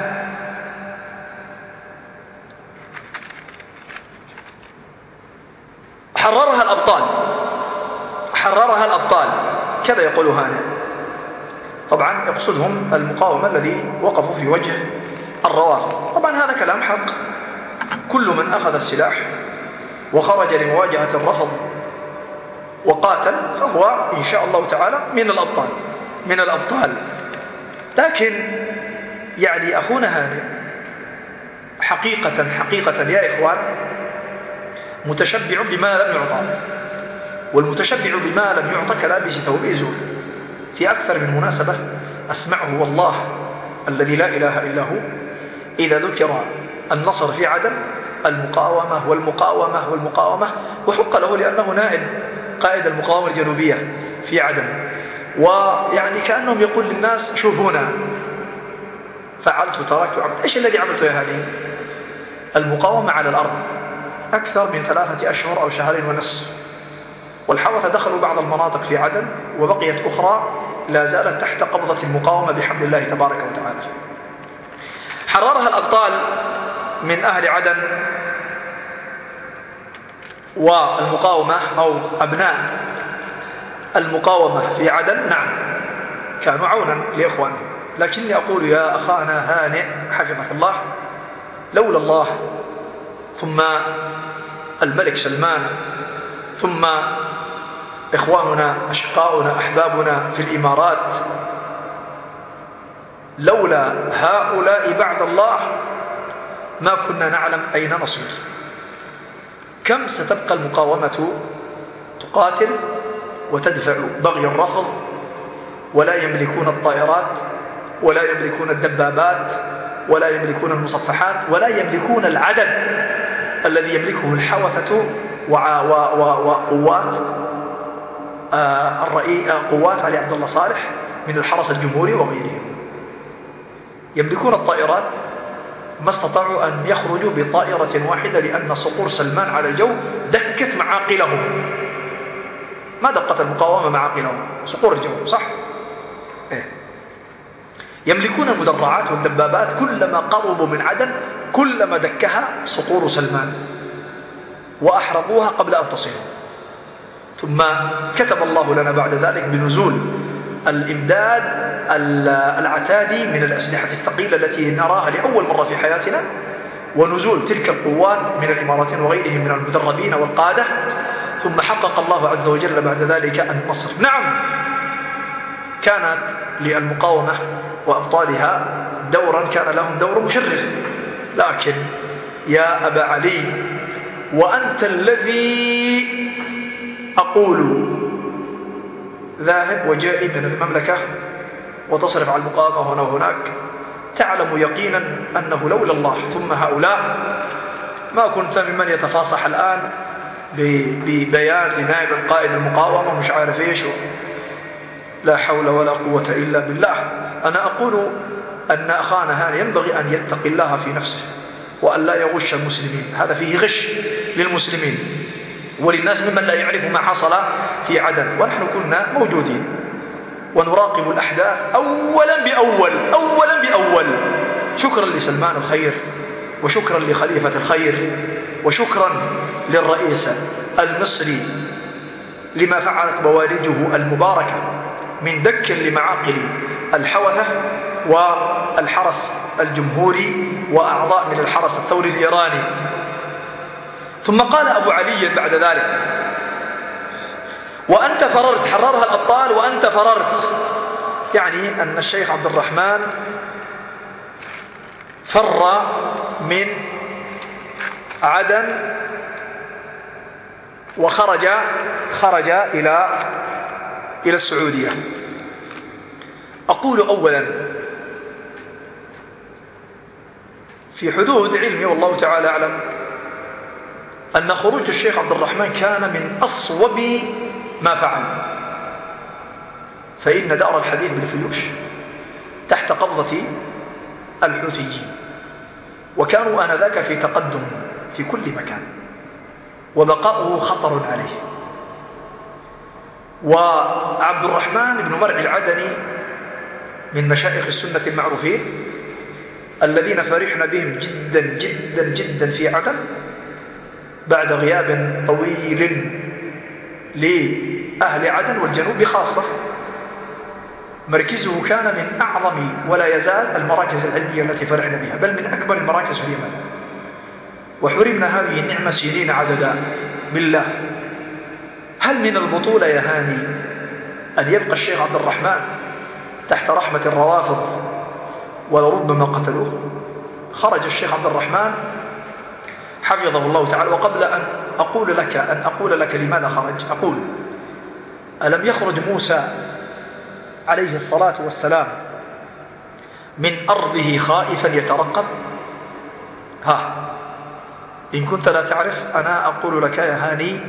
حررها الأبطال، حررها الأبطال، كذا يقول هاني. طبعا يقصدهم المقاومة الذي وقفوا في وجه الروافض. طبعا هذا كلام حق، كل من أخذ السلاح وخرج لمواجهة الرفض وقاتل فهو إن شاء الله تعالى من الأبطال، من الأبطال. لكن يعني أخونا هاني حقيقة يا إخوان متشبع بما لم يعطى، والمتشبع بما لم يعطى كلابس ثوب إزور. في أكثر من مناسبة أسمعه والله الذي لا إله إلا هو إذا ذكر النصر في عدن المقاومة والمقاومة والمقاومة، وحق له لأنه نائب قائد المقاومة الجنوبية في عدن، ويعني كأنهم يقول للناس شوفونا فعلت تركت عملت. إيش الذي عملته يا هاني؟ المقاومة على الأرض أكثر من 3 أشهر أو 2.5 شهر، والحوثة دخلوا بعض المناطق في عدن وبقيت أخرى لا زالت تحت قبضة المقاومة بحمد الله تبارك وتعالى. حررها الأبطال من أهل عدن والمقاومة أو أبناء المقاومة في عدن، نعم كانوا عونا لإخوانهم. لكني أقول يا أخانا هانئ حفظك الله، لولا الله ثم الملك سلمان ثم إخواننا أشقاؤنا أحبابنا في الإمارات، لولا هؤلاء بعد الله ما كنا نعلم أين نصير. كم ستبقى المقاومة تقاتل وتدفع بغي الرفض، ولا يملكون الطائرات ولا يملكون الدبابات ولا يملكون المصفحات ولا يملكون العدد الذي يملكه الحوثة وقوات قوات علي عبد الله صالح من الحرس الجمهوري وغيرهم. يملكون الطائرات، ما استطاعوا أن يخرجوا بطائرة واحدة لأن صقور سلمان على الجو دكت معاقلهم. ما دقت المقاومة معاقلهم؟ صقور الجو، صح؟ إيه. يملكون المدرعات والدبابات، كلما قربوا من عدن كلما دكها صقور سلمان وأحرقوها قبل أن تصلوا. ثم كتب الله لنا بعد ذلك بنزول الإمداد العتادي من الأسلحة الثقيلة التي نراها لأول مرة في حياتنا، ونزول تلك القوات من الإمارات وغيرهم من المدربين والقادة. ثم حقق الله عز وجل بعد ذلك النصر. نعم كانت للمقاومة وأبطالها دورا، كان لهم دور مشرف، لكن يا أبا علي وأنت الذي أقول ذاهب وجائي من المملكة وتصرف على المقاومة هنا وهناك، تعلم يقينا أنه لولا الله ثم هؤلاء ما كنت ممن يتفاصح الآن ببيان لنائب القائد المقاومة مش عارف إيش، لا حول ولا قوة إلا بالله. أنا أقول أن أخانا هذا ينبغي أن يتقي الله في نفسه وأن لا يغش المسلمين، هذا فيه غش للمسلمين وللناس ممن لا يعرف ما حصل في عدن. ونحن كنا موجودين ونراقب الأحداث أولا بأول. شكرا لسلمان الخير، وشكرا لخليفة الخير، وشكرا للرئيس المصري لما فعلت بوالده المباركة من دك لمعاقل الحوثة والحرس الجمهوري وأعضاء من الحرس الثوري الإيراني. ثم قال أبو علي بعد ذلك: وأنت فررت، حررها الأبطال وأنت فررت، يعني أن الشيخ عبد الرحمن فر من عدن وخرج إلى السعودية. أقول أولا في حدود علمي والله تعالى أعلم أن خروج الشيخ عبد الرحمن كان من أصوب ما فعل، فإن دار الحديث بالفيوش تحت قبضة الحوثيين، وكانوا آنذاك في تقدم في كل مكان، وبقاؤه خطر عليه. وعبد الرحمن بن مرعي العدني من مشايخ السنة المعروفين الذين فرحنا بهم جدا جدا جدا في عدن بعد غياب طويل لأهل عدن والجنوب خاصة. مركزه كان من أعظم ولا يزال المراكز العلمية التي فرحنا بها، بل من أكبر المراكز في اليمن، وحرمنا هذه النعمة سنين عددا. بالله، هل من البطولة يا هاني أن يبقى الشيخ عبد الرحمن تحت رحمة الروافض ولربما قتلوه؟ خرج الشيخ عبد الرحمن حفظه الله تعالى. وقبل أن أقول لك لماذا خرج، أقول: ألم يخرج موسى عليه الصلاة والسلام من أرضه خائفا يترقب؟ إن كنت لا تعرف أنا أقول لك يا هاني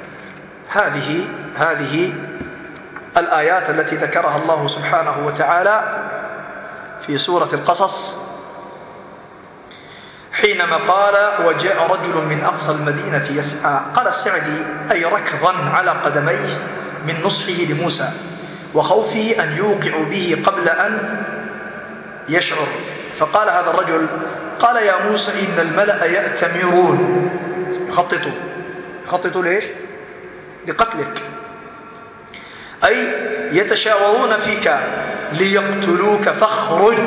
هذه الآيات التي ذكرها الله سبحانه وتعالى في سورة القصص حينما قال: وجاء رجل من أقصى المدينة يسعى. قال السعدي: أي ركضا على قدميه من نصحه لموسى وخوفه أن يوقع به قبل أن يشعر. فقال هذا الرجل: قال يا موسى إن الملأ يأتمرون، يخططوا ليش؟ لقتلك، أي يتشاورون فيك ليقتلوك فاخرج.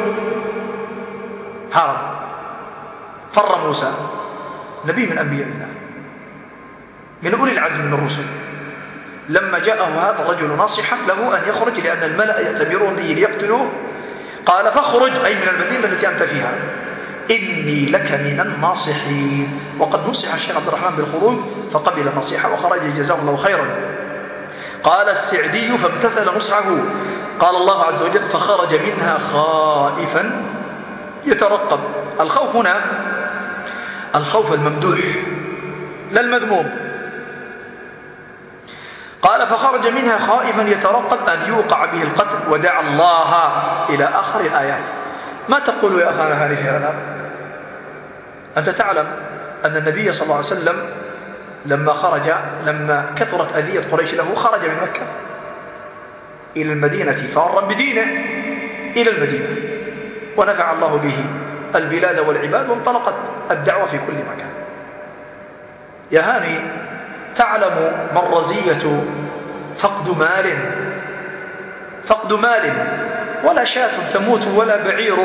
هرب، فر موسى، نبي من أنبياء الله، من أولي العزم من الرسل. لما جاءه هذا الرجل ناصحا له أن يخرج لأن الملأ يأتمرون به ليقتلوه، قال: فاخرج، أي من المدينة التي أنت فيها، إني لك من الناصحين. وقد نصح الشيخ عبد الرحمن بالخروج فقبل النصيحة وخرج جزاه الله خيرا. قال السعدي: فامتثل نصحه. قال الله عز وجل: فخرج منها خائفا يترقب. الخوف هنا الخوف الممدوح لا المذموم. قال: فخرج منها خائفا يترقب أن يوقع به القتل ودعا الله إلى آخر الآيات. ما تقول يا أخانا هاني في هذا؟ أنت تعلم أن النبي صلى الله عليه وسلم لما كثرت أذية قريش له خرج من مكة إلى المدينة فارا بدينه إلى المدينة، ونفع الله به البلاد والعباد، وانطلقت الدعوة في كل مكان. يا هاني، تعلم مرزية فقد مال ولا شاة تموت ولا بعير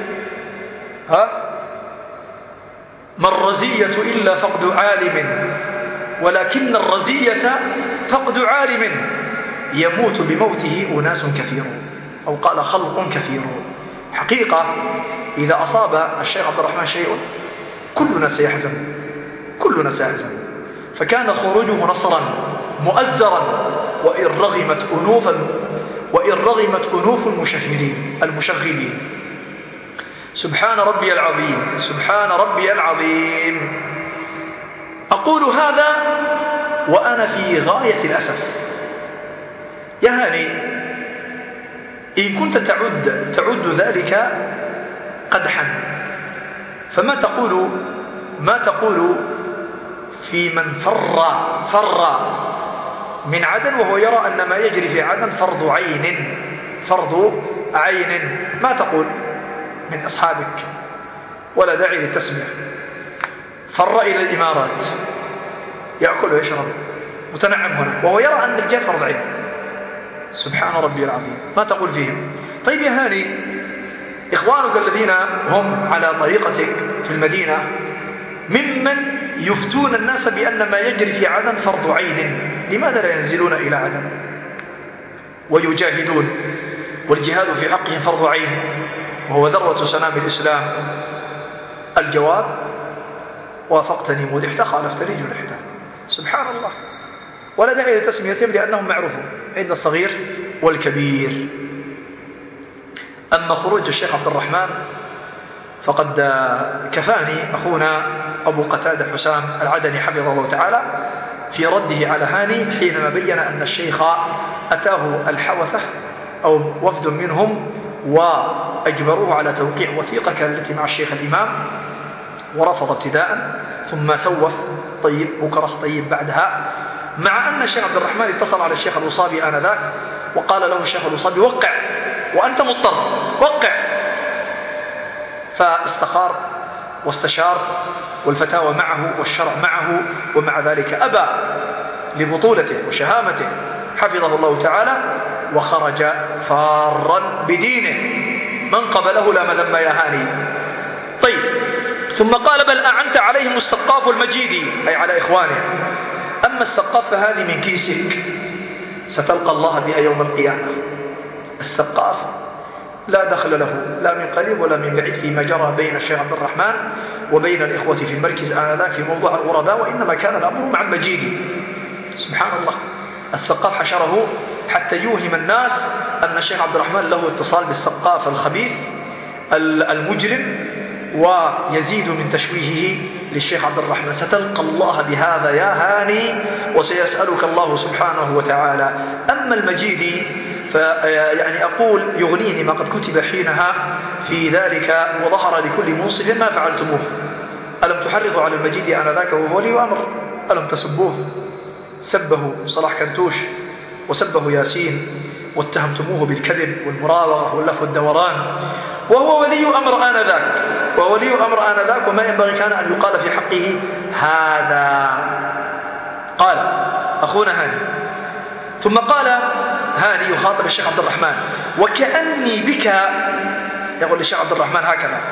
ما الرزية إلا فقد عالم، ولكن الرزية فقد عالم يموت بموته أناس كثير، أو قال خلق كثير. حقيقة إذا أصاب الشيخ عبد الرحمن شيء كلنا سيحزن. فكان خروجه نصرا مؤزرا، وإن رغمت أنوف المشغبين. سبحان ربي العظيم. أقول هذا وأنا في غاية الأسف. يا هاني، إن كنت تعد ذلك قدحا، فما تقول في من فر من عدن وهو يرى أن ما يجري في عدن فرض عين؟ ما تقول من أصحابك؟ ولا داعي للتسمية. فر إلى الإمارات يأكل ويشرب متنعم هناك وهو يرى أن الجهاد فرض عين. سبحان ربي العظيم. ما تقول فيهم؟ طيب يا هاني، إخوانك الذين هم على طريقتك في المدينة ممن يفتون الناس بأن ما يجري في عدن فرض عين، لماذا لا ينزلون إلى عدن ويجاهدون؟ والجهاد في حقهم فرض عين وهو ذروة سنام الإسلام. الجواب: وافقتني مدحت خالفتني جنحت. سبحان الله. ولا داعي لتسميتهم لأنهم معروفون عند الصغير والكبير. أما خروج الشيخ عبد الرحمن فقد كفاني أخونا أبو قتادة حسام العدني حفظه الله تعالى في رده على هاني حينما بين أن الشيخ أتاه الحوثة أو وفد منهم وأجبروه على توقيع وثيقة كانت مع الشيخ الإمام، ورفض ابتداء ثم سوف طيب بكرة طيب بعدها، مع أن الشيخ عبد الرحمن اتصل على الشيخ الوصابي آنذاك وقال له الشيخ الوصابي: وقع وأنت مضطر، وقع. فاستخار واستشار والفتاوى معه والشرع معه، ومع ذلك أبى لبطولته وشهامته حفظه الله تعالى، وخرج فارا بدينه. من قبله لا مذم يا هاني. طيب، ثم قال: بل أعنت عليهم السقاف المجيدي، أي على إخوانه. أما السقاف فهذه من كيسك ستلقى الله بها يوم القيامة. السقاف لا دخل له لا من قريب ولا من بعيد فيما جرى بين الشيخ عبد الرحمن وبين الإخوة في المركز آنذاك في موضوع الغرباء، وإنما كان الأمر مع المجيدي. سبحان الله. السقاف حشره حتى يوهم الناس أن الشيخ عبد الرحمن له اتصال بالسقاف الخبيث المجرم، ويزيد من تشويهه للشيخ عبد الرحمن. ستلقى الله بهذا يا هاني وسيسألك الله سبحانه وتعالى. أما المجيدي فيعني أقول يغنيني ما قد كتب حينها في ذلك: وظهر لكل منصف ما فعلتموه. ألم تحرضوا على المجيدي آنذاك وهو ولي أمر؟ ألم تسبوه؟ سبه صلاح كرتوش وسبه ياسين واتهمتموه بالكذب والمراوغة واللف والدوران، وهو ولي أمر آنذاك، وما ينبغي كان أن يقال في حقه هذا. قال أخونا هاني، ثم قال هاني يخاطب الشيخ عبد الرحمن: وكأني بك، يقول الشيخ عبد الرحمن هكذا: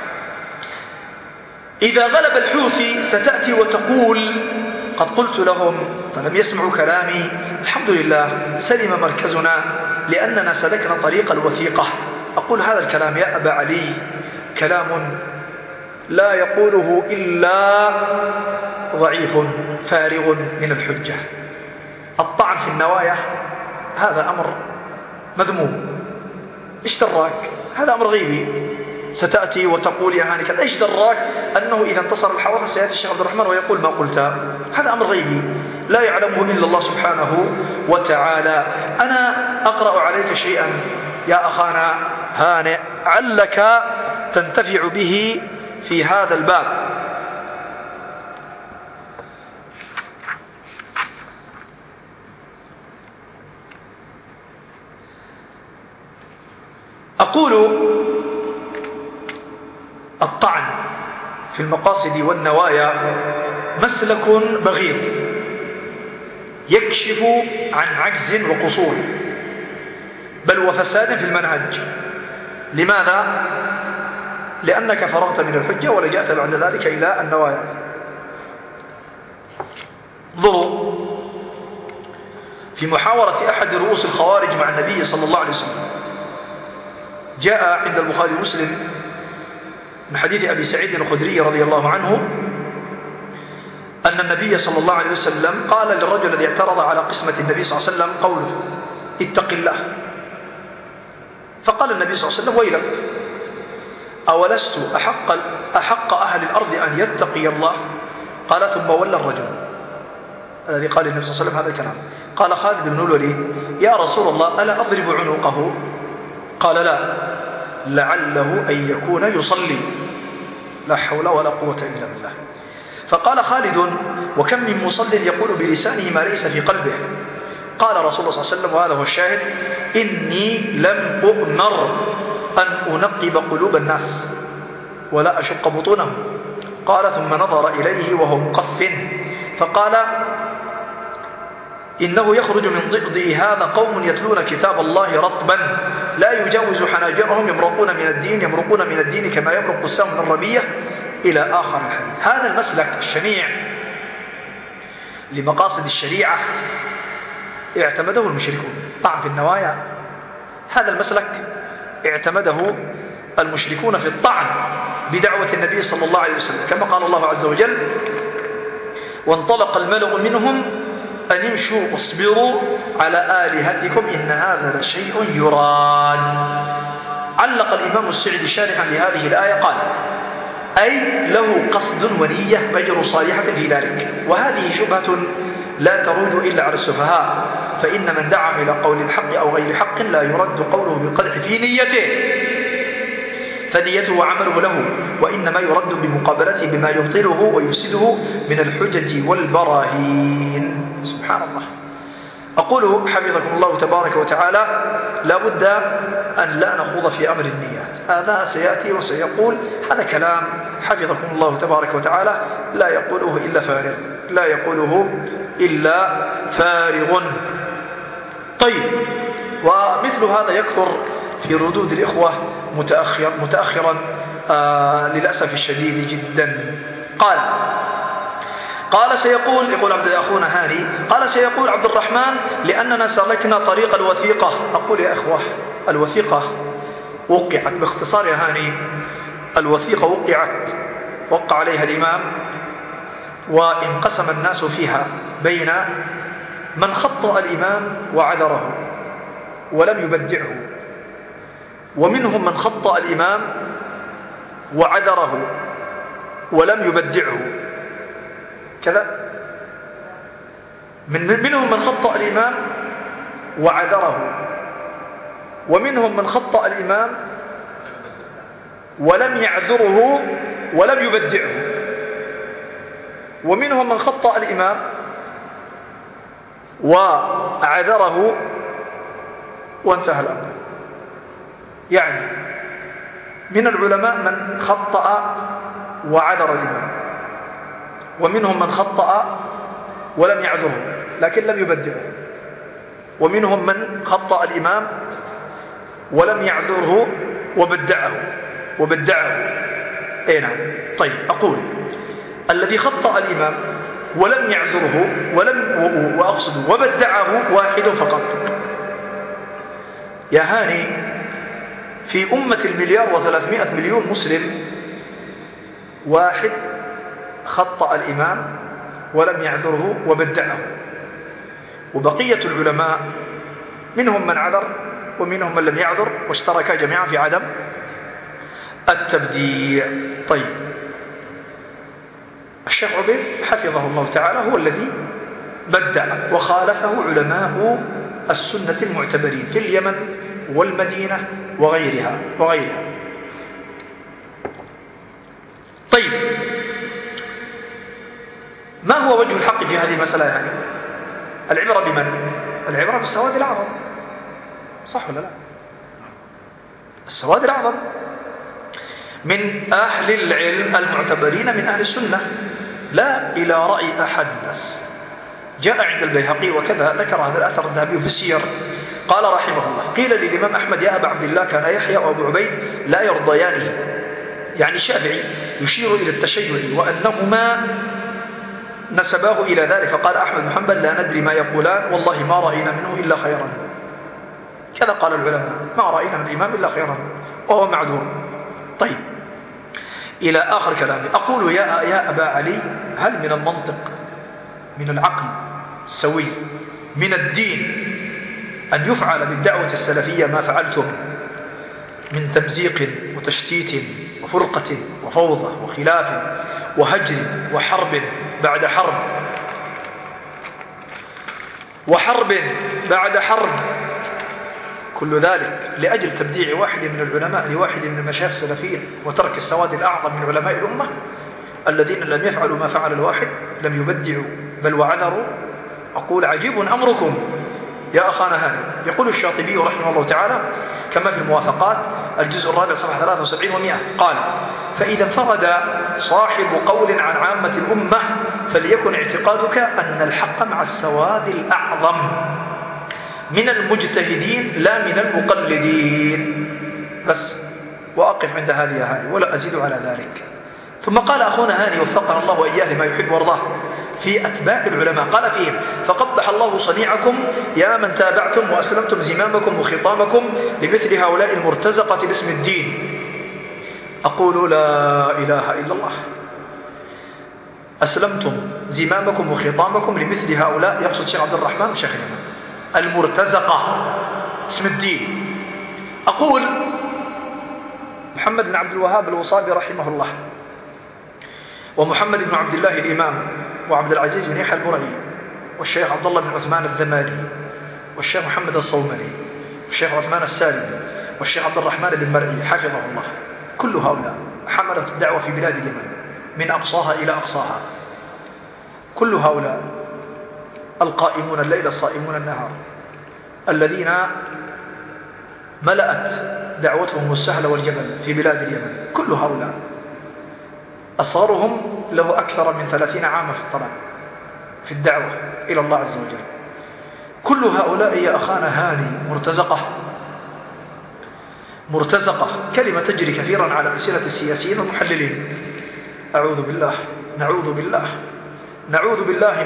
إذا غلب الحوثي ستأتي وتقول: قد قلت لهم فلم يسمعوا كلامي. الحمد لله سلم مركزنا لأننا سلكنا طريق الوثيقة. أقول هذا الكلام يا أبا علي كلام لا يقوله إلا ضعيف فارغ من الحجة. الطعن في النوايا هذا أمر مذموم. إيش دراك؟ هذا أمر غيبي. ستأتي وتقول يا هاني كذا. إيش دراك أنه إذا انتصر الحوث سيأتي الشيخ عبد الرحمن ويقول ما قلت؟ هذا أمر غيبي لا يعلمه إلا الله سبحانه وتعالى. أنا أقرأ عليك شيئا يا أخانا هانئ علك تنتفع به في هذا الباب. أقول: الطعن في المقاصد والنوايا مسلك بغيض يكشف عن عجز وقصور بل وفساد في المنهج. لماذا؟ لأنك فرغت من الحجة ولجأت بعد ذلك إلى النوايا. انظروا في محاورة أحد رؤوس الخوارج مع النبي صلى الله عليه وسلم، جاء عند البخاري ومسلم من حديث أبي سعيد الخدري رضي الله عنه أن النبي صلى الله عليه وسلم قال للرجل الذي اعترض على قسمة النبي صلى الله عليه وسلم قوله: اتق الله. فقال النبي صلى الله عليه وسلم: ويلك، أولست أحق أهل الأرض أن يتقي الله؟ قال: ثم ولى الرجل الذي قال النبي صلى الله عليه وسلم هذا الكلام. قال خالد بن الوليد: يا رسول الله ألا أضرب عنقه؟ قال: لا، لعله أن يكون يصلي. لا حول ولا قوة إلا بالله. فقال خالد: وكم من مصل يقول بلسانه ما ليس في قلبه؟ قال رسول الله صلى الله عليه وسلم وهذا هو الشاهد: إني لم أؤمر أن أنقب قلوب الناس ولا أشق بطونهم. قال ثم نظر إليه وهو مقف فقال: إنه يخرج من ضئضئ هذا قوم يتلون كتاب الله رطبا لا يجاوز حناجرهم يمرقون من الدين كما يمرق السهم من الرمية إلى آخر الحديث. هذا المسلك الشنيع لمقاصد الشريعة اعتمده المشركون، طعن في النوايا. هذا المسلك اعتمده المشركون في الطعن بدعوة النبي صلى الله عليه وسلم، كما قال الله عز وجل: وانطلق الملأ منهم أن امشوا واصبروا على آلهتكم إن هذا لشيء يراد. علق الإمام السعدي شارحا لهذه الآية قال: أي له قصد ونية غير صالحة في ذلك، وهذه شبهة لا تروج إلا على السفهاء، فإن من دعا إلى قول الحق أو غير حق لا يرد قوله بالقدح في نيته، فنيته وعمله له، وإنما يرد بمقابلته بما يبطله ويفسده من الحجج والبراهين. سبحان الله. أقول حفظكم الله تبارك وتعالى: لا بد أن لا نخوض في أمر النيات، هذا سيأتي وسيقول. هذا كلام حفظكم الله تبارك وتعالى لا يقوله إلا فارغ. طيب، ومثل هذا يكثر في ردود الإخوة متأخرا للأسف الشديد جدا. قال يقول أخونا هاني، قال سيقول عبد الرحمن: لأننا سلكنا طريق الوثيقة. أقول يا إخوة، الوثيقة وقعت باختصار يا هاني، الوثيقة وقع عليها الإمام، وانقسم الناس فيها بين من خطأ الإمام وعذره ولم يبدعه، ومنهم من خطأ الإمام وعذره ولم يبدعه كذا، منهم من خطأ الإمام وعذره، ومنهم من خطأ الإمام ولم يعذره ولم يبدعه، ومنهم من خطأ الإمام وعذره وانتهى الأمر. يعني من العلماء من خطأ وعذر الإمام، ومنهم من خطأ ولم يعذره لكن لم يبدعه، ومنهم من خطأ الإمام ولم يعذره وبدعه. أي نعم. طيب، أقول الذي خطأ الإمام ولم يعذره وأقصد وبدعه واحد فقط. يا هاني، في أمة 1,300,000,000 مسلم واحد خطأ الإمام ولم يعذره وبدعه، وبقية العلماء منهم من عذر ومنهم من لم يعذر، واشتركا جميعا في عدم التبديع. طيب، الشيخ عبيد حفظه الله تعالى هو الذي بدع، وخالفه علماء السنة المعتبرين في اليمن والمدينة وغيرها. طيب، ما هو وجه الحق في هذه المسألة؟ يعني العبرة بمن؟ العبرة بالسواد الأعظم، صح ولا لا؟ السواد الأعظم من أهل العلم المعتبرين من أهل السنة، لا إلى رأي أحد الناس. جاء عند البيهقي وكذا ذكر هذا الأثر الذهبي في السير، قال رحمه الله: قيل للإمام أحمد: يا أبا عبد الله، كان يحيى وأبو عبيد لا يرضيانه، يعني الشافعي يشير إلى التشيع وأنهما نسباه إلى ذلك، فقال أحمد بن حنبل: لا ندري ما يقولان، والله ما رأينا منه إلا خيرا. كذا قال العلماء: ما رأينا من الإمام إلا خيرا، وهو معذور. طيب، إلى آخر كلامي. أقول يا أبا علي، هل من المنطق، من العقل السوي، من الدين أن يفعل بالدعوة السلفية ما فعلتم من تمزيق وتشتيت وفرقة وفوضى وخلاف وهجر وحرب بعد حرب بعد حرب، كل ذلك لأجل تبديع واحد من العلماء لواحد من المشايخ السلفيين، وترك السواد الأعظم من علماء الأمة الذين لم يفعلوا ما فعل الواحد، لم يبدعوا بل وعذروا؟ أقول: عجيب أمركم يا أخانا هاني. يقول الشاطبي رحمه الله تعالى كما في الموافقات الجزء الرابع صفحة 73 و100، قال: فإذا انفرد صاحب قول عن عامة الأمة فليكن اعتقادك أن الحق مع السواد الأعظم، من المجتهدين لا من المقلدين. بس وأقف عند هذه يا هاني ولا أزيد على ذلك. ثم قال أخونا هاني وفقنا الله وإياه لما يحب وارضاه في أتباع العلماء، قال فيهم: فقبح الله صنيعكم يا من تابعتم وأسلمتم زمامكم وخطامكم لمثل هؤلاء المرتزقة باسم الدين. أقول لا إله إلا الله. أسلمتم زمامكم وخطامكم لمثل هؤلاء، يقصد شيخ عبد الرحمن وشيخ اليمن، المرتزقة اسم الدين. أقول محمد بن عبد الوهاب الوصابي رحمه الله، ومحمد بن عبد الله الإمام، وعبد العزيز بن يحيى البرعي، والشيخ عبد الله بن عثمان الذمالي، والشيخ محمد الصومري، والشيخ عثمان السالمي، والشيخ عبد الرحمن بن مرعي حفظه الله، كل هؤلاء حملة الدعوة في بلاد اليمن من أقصاها إلى أقصاها، كل هؤلاء القائمون الليل الصائمون النهار، الذين ملأت دعوتهم السهل والجبل في بلاد اليمن، كل هؤلاء أصغرهم له أكثر من 30 عاما في الطلب في الدعوة إلى الله عز وجل. كل هؤلاء يا أخانا هاني مرتزقة، كلمة تجري كثيرا على ألسنة السياسيين والمحللين. أعوذ بالله، نعوذ بالله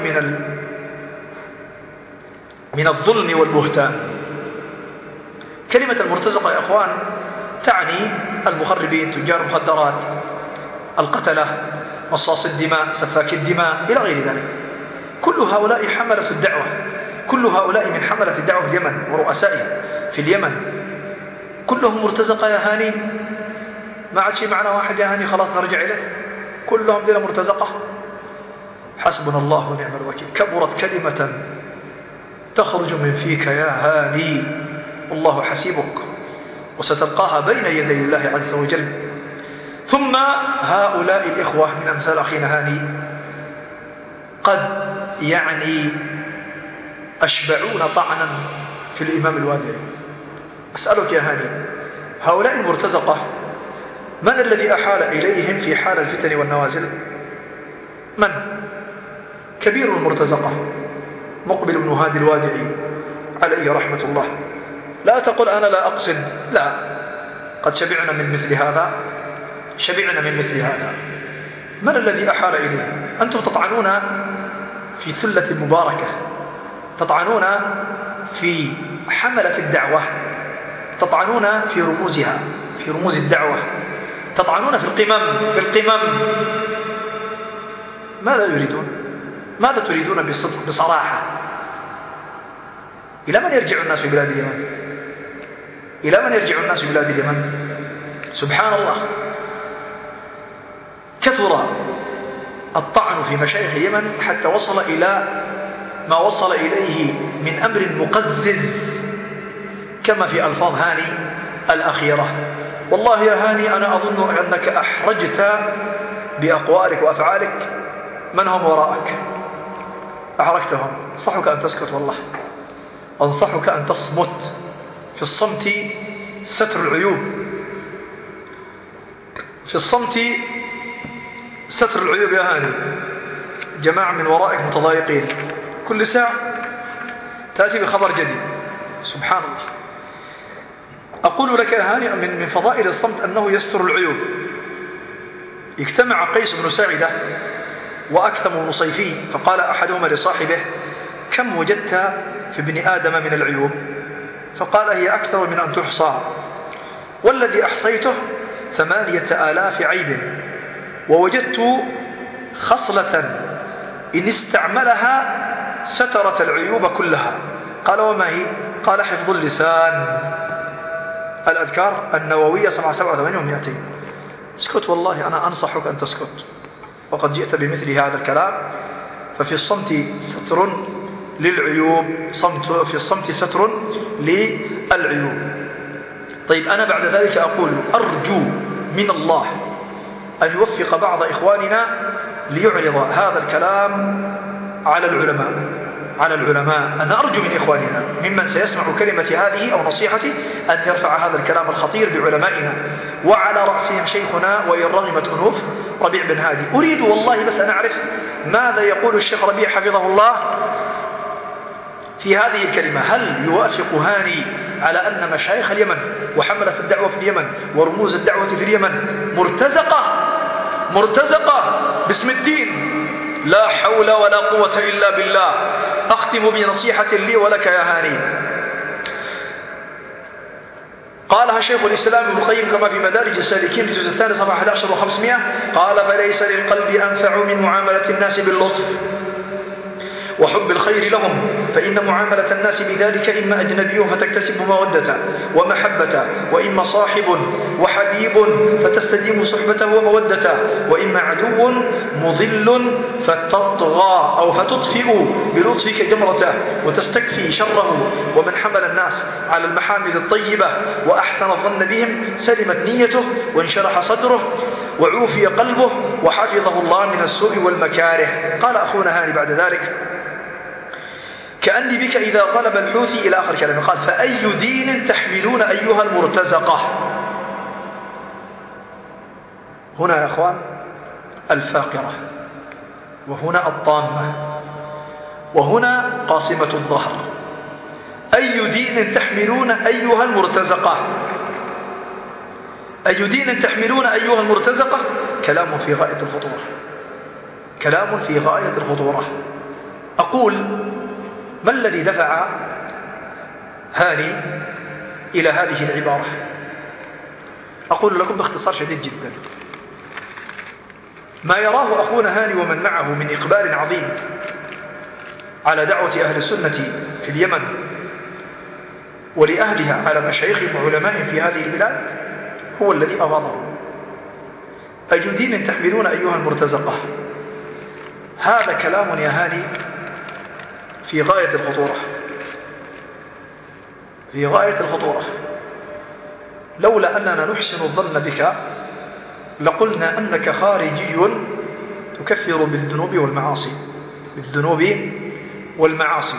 من الظلم والبهتان. كلمة المرتزقة يا أخوان تعني المخربين، تجار المخدرات، القتلة، مصاص الدماء، سفاك الدماء، إلى غير ذلك. كل هؤلاء حملة الدعوة، كل هؤلاء من حملة الدعوة في اليمن ورؤسائها في اليمن، كلهم مرتزقة يا هاني. ما عاد شيء معنا واحد يا هاني خلاص نرجع إليه، كلهم ذي مرتزقة. حسبنا الله ونعم الوكيل. كبرت كلمة تخرج من فيك يا هاني، والله حسيبك، وستلقاها بين يدي الله عز وجل. ثم هؤلاء الإخوة من أمثال أخينا هاني قد أشبعون طعنا في الإمام الوادعي. أسألك يا هاني، هؤلاء المرتزقة من الذي أحال إليهم في حال الفتن والنوازل؟ من؟ كبير المرتزقة مقبل بن هادي الوادعي عليه رحمة الله. لا تقل أنا لا أقصد، لا، قد شبعنا من مثل هذا. من الذي أحال إليه؟ أنتم تطعنون في ثلة مباركة، تطعنون في حملة الدعوة، تطعنون في رموزها، في رموز الدعوة، تطعنون في القمم. ماذا تريدون بصدق بصراحة؟ إلى من يرجع الناس في بلاد اليمن؟ سبحان الله، كثر الطعن في مشايخ اليمن حتى وصل إلى ما وصل إليه من أمر مقزز، كما في ألفاظ هاني الأخيرة. والله يا هاني أنا أظن أنك أحرجت بأقوالك وأفعالك من هم وراءك، أحرجتهم. أنصحك أن تسكت، والله أنصحك أن تصمت. في الصمت ستر العيوب، في الصمت ستر العيوب يا هاني. جماعة من ورائك متضايقين، كل ساعة تأتي بخبر جديد، سبحان الله. أقول لك يا هاني من فضائل الصمت أنه يستر العيوب. اجتمع قيس بن ساعدة وأكثم بن صيفي، فقال أحدهما لصاحبه: كم وجدت في ابن آدم من العيوب؟ فقال: هي أكثر من أن تحصى، والذي أحصيته 8,000 عيب، ووجدت خصلة إن استعملها سترت العيوب كلها. قال: وما هي؟ قال: حفظ اللسان. الأذكار النووية 87 و200. اسكت، والله أنا أنصحك أن تسكت، وقد جئت بمثل هذا الكلام. ففي الصمت ستر للعيوب، في الصمت ستر للعيوب. طيب، أنا بعد ذلك أقول أرجو من الله أن يوفق بعض إخواننا ليعرض هذا الكلام على العلماء. أنا أرجو من إخواننا ممن سيسمع كلمة هذه أو نصيحتي أن يرفع هذا الكلام الخطير بعلمائنا، وعلى رأسهم شيخنا وإن رغمت أنوف ربيع بن هادي. أريد والله بس أن أعرف ماذا يقول الشيخ ربيع حفظه الله في هذه الكلمة. هل يوافق هاني على أن مشايخ اليمن وحملة الدعوة في اليمن ورموز الدعوة في اليمن مرتزقة باسم الدين؟ لا حول ولا قوة إلا بالله. أختم بنصيحة لي ولك يا هاني، قالها شيخ الإسلام ابن القيم كما في مدارج السالكين الجزء الثاني صفحة 11 و500، قال: فليس للقلب أنفع من معاملة الناس باللطف وحب الخير لهم، فإن معاملة الناس بذلك إما أجنبي فتكتسب مودته ومحبته، وإما صاحب وحبيب فتستديم صحبته ومودته، وإما عدو مضل فتطغى أو فتطفئ بلطفك جمرته وتستكفي شره. ومن حمل الناس على المحامد الطيبة وأحسن الظن بهم سلمت نيته وانشرح صدره وعوفي قلبه وحفظه الله من السوء والمكاره. قال أخونا هاني بعد ذلك: كأني بك إذا غلب الحوثي، إلى آخر كلامه. قال: فأي دين تحملون أيها المرتزقة؟ هنا يا أخوان الفاقرة، وهنا الطامة، وهنا قاصمة الظهر. أي دين تحملون أيها المرتزقة؟ أي دين تحملون أيها المرتزقة؟ كلام في غاية الخطورة، كلام في غاية الخطورة. أقول: ما الذي دفع هاني إلى هذه العبارة؟ أقول لكم باختصار شديد جدا: ما يراه أخونا هاني ومن معه من إقبال عظيم على دعوة أهل السنة في اليمن ولأهلها على مشايخهم وعلمائهم في هذه البلاد هو الذي أغاضه. أي دين تحملون أيها المرتزقة؟ هذا كلام يا هاني في غاية الخطورة، في غاية الخطورة. لولا أننا نحسن الظن بك لقلنا أنك خارجي تكفر بالذنوب والمعاصي، بالذنوب والمعاصي.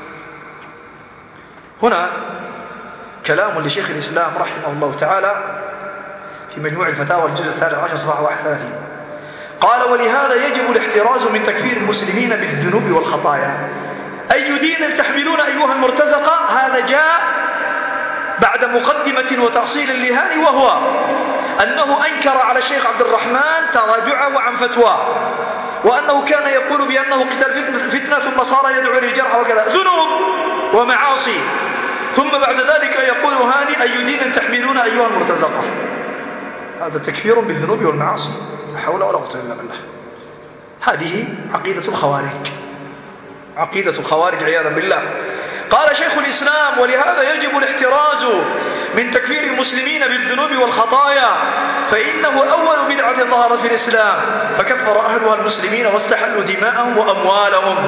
هنا كلام لشيخ الإسلام رحمه الله تعالى في مجموع الفتاوى الجزء 13 صفحة 31، قال: ولهذا يجب الاحتراز من تكفير المسلمين بالذنوب والخطايا. أي دين تحملون أيها المرتزقة؟ هذا جاء بعد مقدمة وتأصيل لهاني، وهو أنه أنكر على الشيخ عبد الرحمن تراجعه عن فتواه، وأنه كان يقول بأنه قتال فتنة ثم صار يدعو للجرح وكذا، ذنوب ومعاصي. ثم بعد ذلك يقول هاني: أي دين تحملون أيها المرتزقة؟ هذا تكفير بالذنوب والمعاصي، لا حول ولا قوة إلا بالله. هذه عقيدة الخوارج، عقيدة الخوارج عياذا بالله. قال شيخ الإسلام: ولهذا يجب الاحتراز من تكفير المسلمين بالذنوب والخطايا، فإنه أول بدعة ظهرت في الإسلام فكفر أهلها المسلمين واستحلوا دماءهم وأموالهم.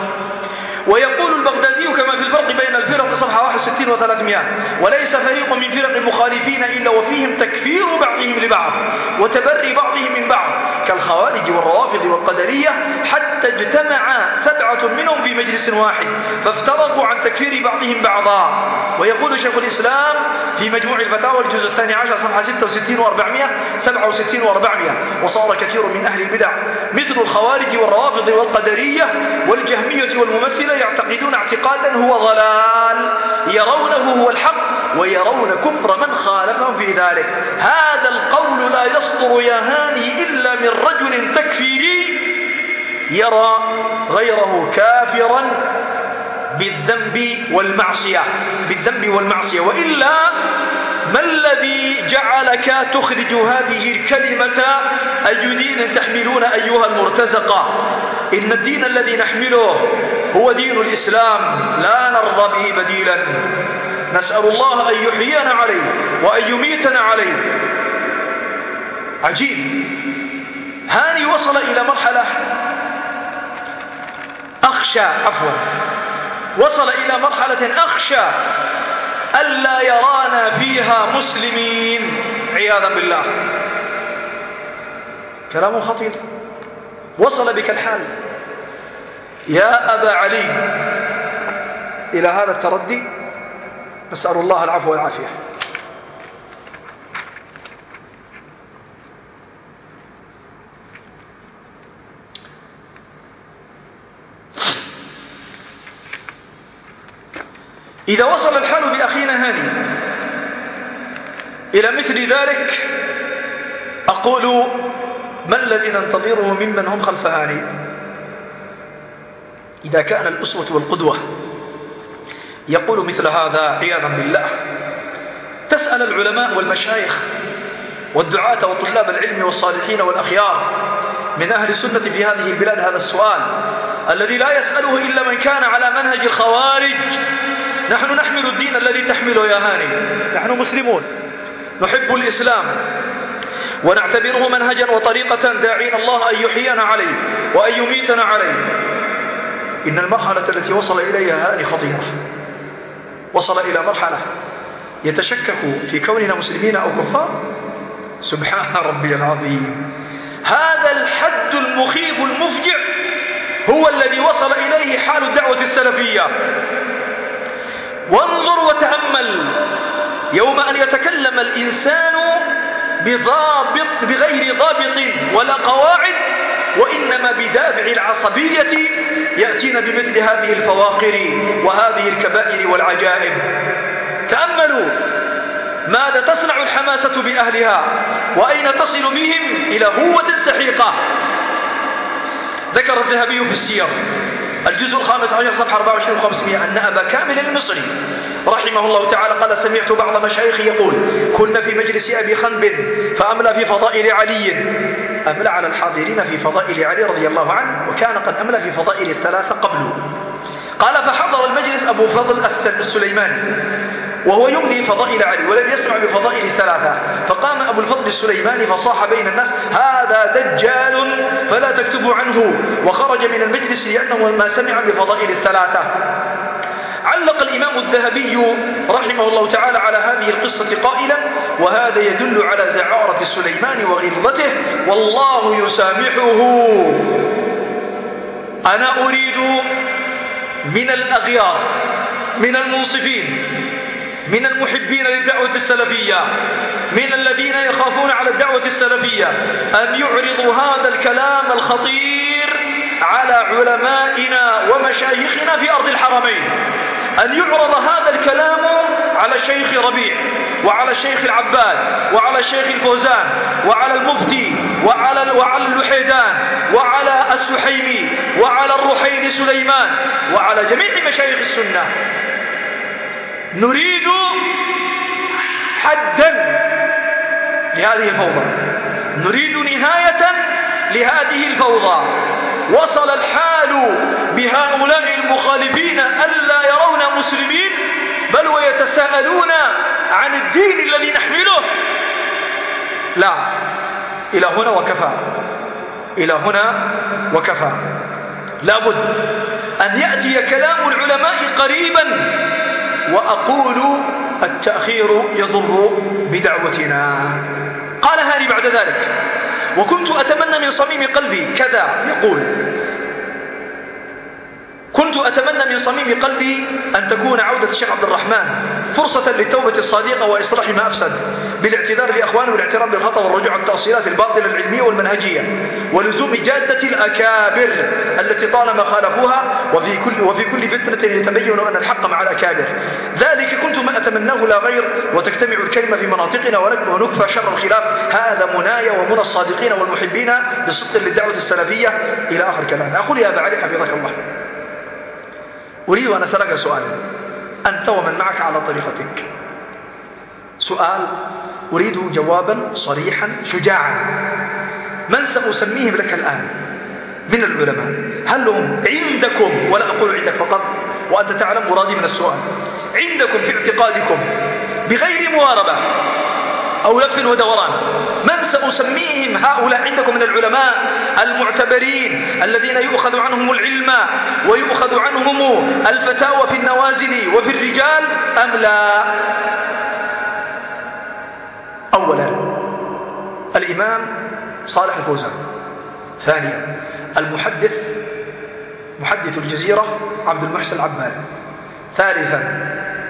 ويقول البغدادي كما في الفرق بين الفرق صفحة 61 و300: وليس فريق من فرق المخالفين إلا وفيهم تكفير بعضهم لبعض وتبري بعضهم من بعض كالخوارج والروافض والقدرية، حتى اجتمع 7 منهم في مجلس واحد فافترقوا عن تكفير بعضهم بعضا. ويقول شيخ الإسلام في مجموع الفتاوى الجزء 12 صفحة 66 و400 67 و400: وصار كثير من أهل البدع مثل الخوارج والروافض والقدرية والجهمية والممثلة يعتقدون اعتقادا هو ضلال، يرونه هو الحق ويرون كفر من خالفهم في ذلك. هذا القول لا يصدر يا هاني إلا من رجل تكفيري يرى غيره كافرا بالذنب والمعصية، وإلا ما الذي جعلك تخرج هذه الكلمة أي دين تحملون أيها المرتزقة؟ إن الدين الذي نحمله هو دين الإسلام لا نرضى به بديلا. نسأل الله أن يحيينا عليه وأن يميتنا عليه. عجيب، هاني وصل إلى مرحلة وصل إلى مرحلة أخشى ألا يرانا فيها مسلمين عياذا بالله. كلام خطير. وصل بك الحال يا أبا علي إلى هذا التردي؟ نسأل الله العفو والعافية. إذا وصل الحال بأخينا هاني إلى مثل ذلك أقول ما الذي ننتظره ممن هم خلف هاني؟ إذا كان الأسوة والقدوة يقول مثل هذا عياذا بالله، تسأل العلماء والمشايخ والدعاة وطلاب العلم والصالحين والأخيار من أهل السنة في هذه البلاد هذا السؤال الذي لا يسأله إلا من كان على منهج الخوارج. نحن نحمل الدين الذي تحمله يا هاني، نحن مسلمون نحب الإسلام ونعتبره منهجا وطريقة داعين الله أن يحيينا عليه وأن يميتنا عليه. إن المرحلة التي وصل إليها هاني خطيرة، وصل إلى مرحلة يتشكك في كوننا مسلمين أو كفار. سبحان ربي العظيم، هذا الحد المخيف المفجع هو الذي وصل إليه حال الدعوة السلفية. وانظر وتأمل، يوم أن يتكلم الإنسان بغير ضابط ولا قواعد وإنما بدافع العصبية يأتينا بمثل هذه الفواقر وهذه الكبائر والعجائب. تأملوا ماذا تصنع الحماسة بأهلها وأين تصل بهم إلى هوة سحيقة. ذكر الذهبي في السير الجزء 15 صفحة 24 و500 أن أبا كامل المصري رحمه الله تعالى قال: سمعت بعض مشايخ يقول: كنا في مجلس أبي خنب فأملى في فضائل علي، أملى على الحاضرين في فضائل علي رضي الله عنه، وكان قد أملى في فضائل الثلاثة قبله. قال: فحضر المجلس أبو فضل السليماني وهو يملي فضائل علي ولم يسمع بفضائل الثلاثة، فقام أبو الفضل السليماني فصاح بين الناس: هذا دجال فلا تكتبوا عنه، وخرج من المجلس لأنه ما سمع بفضائل الثلاثة. علق الإمام الذهبي رحمه الله تعالى على هذه القصة قائلا: وهذا يدل على زعارة سليمان وغلظته والله يسامحه. أنا أريد من الأغيار من المنصفين من المحبين للدعوة السلفية من الذين يخافون على الدعوة السلفية أن يعرضوا هذا الكلام الخطير على علمائنا ومشايخنا في أرض الحرمين، أن يعرض هذا الكلام على الشيخ ربيع وعلى الشيخ العباد وعلى الشيخ الفوزان وعلى المفتي وعلى اللحيدان وعلى السحيمي وعلى الرحيل سليمان وعلى جميع مشايخ السنة. نريد حدا لهذه الفوضى، نريد نهاية لهذه الفوضى. وصل الحال بهؤلاء المخالفين ألا يرون مسلمين بل ويتساءلون عن الدين الذي نحمله. لا، إلى هنا وكفى، إلى هنا وكفى. لابد أن يأتي كلام العلماء قريبا، وأقول التأخير يضر بدعوتنا. قال هاني بعد ذلك: وكنت أتمنى من صميم قلبي كذا، يقول: كنت أتمنى من صميم قلبي أن تكون عودة الشيخ عبد الرحمن فرصة للتوبة الصادقة وإصلاح ما أفسد، بالاعتذار لأخوانه والاعتراف بالخطأ والرجوع عن التأصيلات الباطلة العلمية والمنهجية، ولزوم جادة الأكابر التي طالما خالفوها، وفي كل فتنة يتبين أن الحق مع الأكابر. ذلك كنت ما أتمناه لا غير، وتجتمع الكلمة في مناطقنا ونكفى شر الخلاف. هذا منايا ومنى الصادقين والمحبين بصدق للدعوة السلفية، إلى آخر كلام. أقول يا أبا علي حفظك الله، أريد أن أسألك سؤالا أنت ومن معك على طريقتك، سؤال أريد جوابا صريحا شجاعا. من سأسميهم لك الآن من العلماء؟ هل هم عندكم، ولا أقول عندك فقط وأنت تعلم مرادي من السؤال، عندكم في اعتقادكم بغير مواربة أو لف ودوران، من سأسميهم هؤلاء عندكم من العلماء المعتبرين الذين يؤخذ عنهم العلم ويؤخذ عنهم الفتاوى في النوازل وفي الرجال أم لا؟ أولا الإمام صالح الفوزان، ثانيا محدث الجزيرة عبد المحسن العباد، ثالثا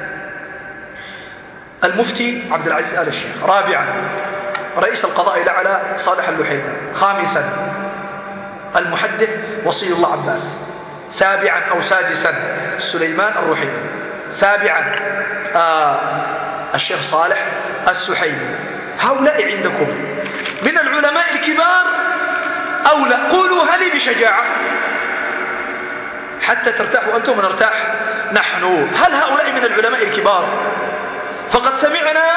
المفتي عبد العزيز آل الشيخ، رابعا رئيس القضاء الأعلى صالح اللحيدان، خامسا المحدث وصي الله عباس، سابعا أو سادسا سليمان الرحيلي، سابعا الشيخ صالح السحيمي. هؤلاء عندكم من العلماء الكبار أو لا؟ قولوها لي بشجاعة حتى ترتاحوا أنتم ونرتاح نحن. هل هؤلاء من العلماء الكبار؟ فقد سمعنا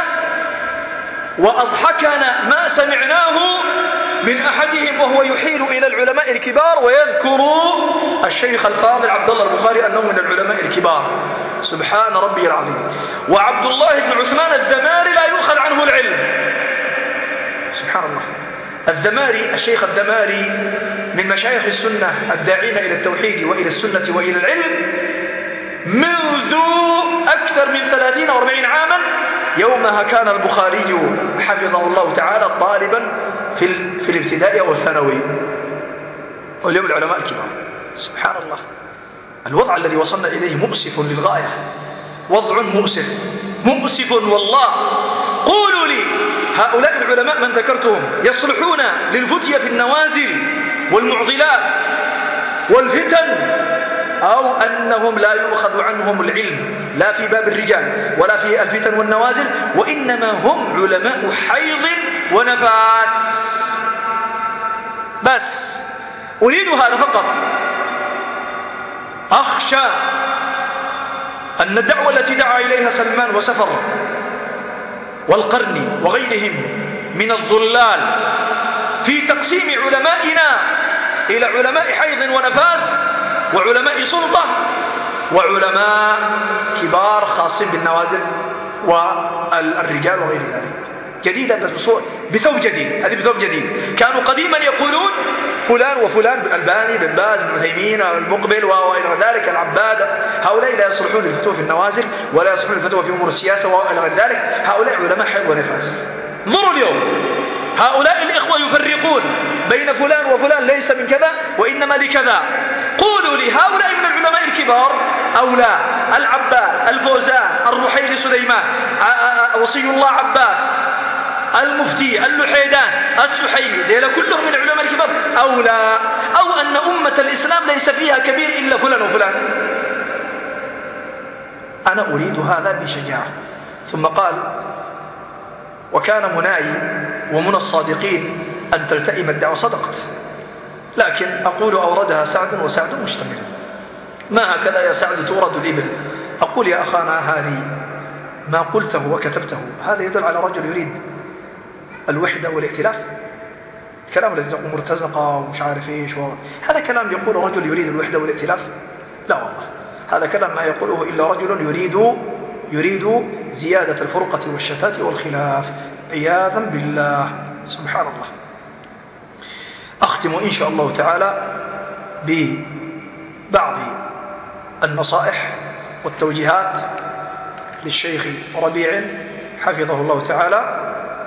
وأضحكنا ما سمعناه من أحدهم وهو يحيل إلى العلماء الكبار ويذكر الشيخ الفاضل عبد الله البخاري أنه من العلماء الكبار. سبحان ربي العظيم. وعبد الله بن عثمان الذماري لا يؤخذ عنه العلم. سبحان الله. الذماري، الشيخ الذماري من مشايخ السنة الداعين إلى التوحيد وإلى السنة وإلى العلم منذ أكثر من 30 أو 40 عاما، يومها كان البخاري حفظه الله تعالى طالبا في الابتدائي أو الثانوي، واليوم العلماء الكبار. سبحان الله. الوضع الذي وصلنا إليه مؤسف للغاية، وضع مؤسف والله. قولوا لي هؤلاء العلماء من ذكرتهم يصلحون للفتية في النوازل والمعضلات والفتن، أو أنهم لا يؤخذ عنهم العلم لا في باب الرجال ولا في الفتن والنوازل، وإنما هم علماء حيض ونفاس بس؟ أريد هذا فقط. أخشى أن الدعوة التي دعا إليها سلمان وسفر والقرني وغيرهم من الضلال في تقسيم علمائنا إلى علماء حيض ونفاس وعلماء سلطة وعلماء كبار خاصين بالنوازل والرجال وغير ذلك، جديدة بثوب جديد. هذه بثوب جديد. كانوا قديما يقولون فلان وفلان، الألباني، بن باز، بن عثيمين، المقبل وإلى ذلك، العباد، هؤلاء لا يصلحون للفتوى في النوازل ولا يصلحون للفتوى في أمور السياسة وإلى غير ذلك. هؤلاء علماء حيض ونفاس. انظروا اليوم هؤلاء الإخوة يفرقون بين فلان وفلان، ليس من كذا وإنما لكذا. قولوا لي هؤلاء من العلماء الكبار أو لا؟ العباد، الفوزان، الرحيل سليمان، وصي الله عباس، المفتي، اللحيدان، السحيمي، ذيلا كلهم من العلماء الكبار أو لا؟ أو أن أمة الإسلام ليس فيها كبير إلا فلان وفلان؟ أنا أريد هذا بشجاعة. ثم قال: وكان مناي ومن الصادقين أن تلتئم الدعوة. صدقت، لكن أقول أوردها سعد وسعد مشتمل. ما هكذا يا سعد تورد الإبل؟ أقول يا أخانا هذه ما قلته وكتبته هذا يدل على رجل يريد الوحدة والائتلاف. الكلام الذي تقول مرتزقة ومش عارف إيش، هذا كلام يقول رجل يريد الوحدة والائتلاف؟ لا والله، هذا كلام ما يقوله إلا رجل يريد زيادة الفرقة والشتات والخلاف، عياذا بالله. سبحان الله. أختم إن شاء الله تعالى ببعض النصائح والتوجيهات للشيخ ربيع حفظه الله تعالى.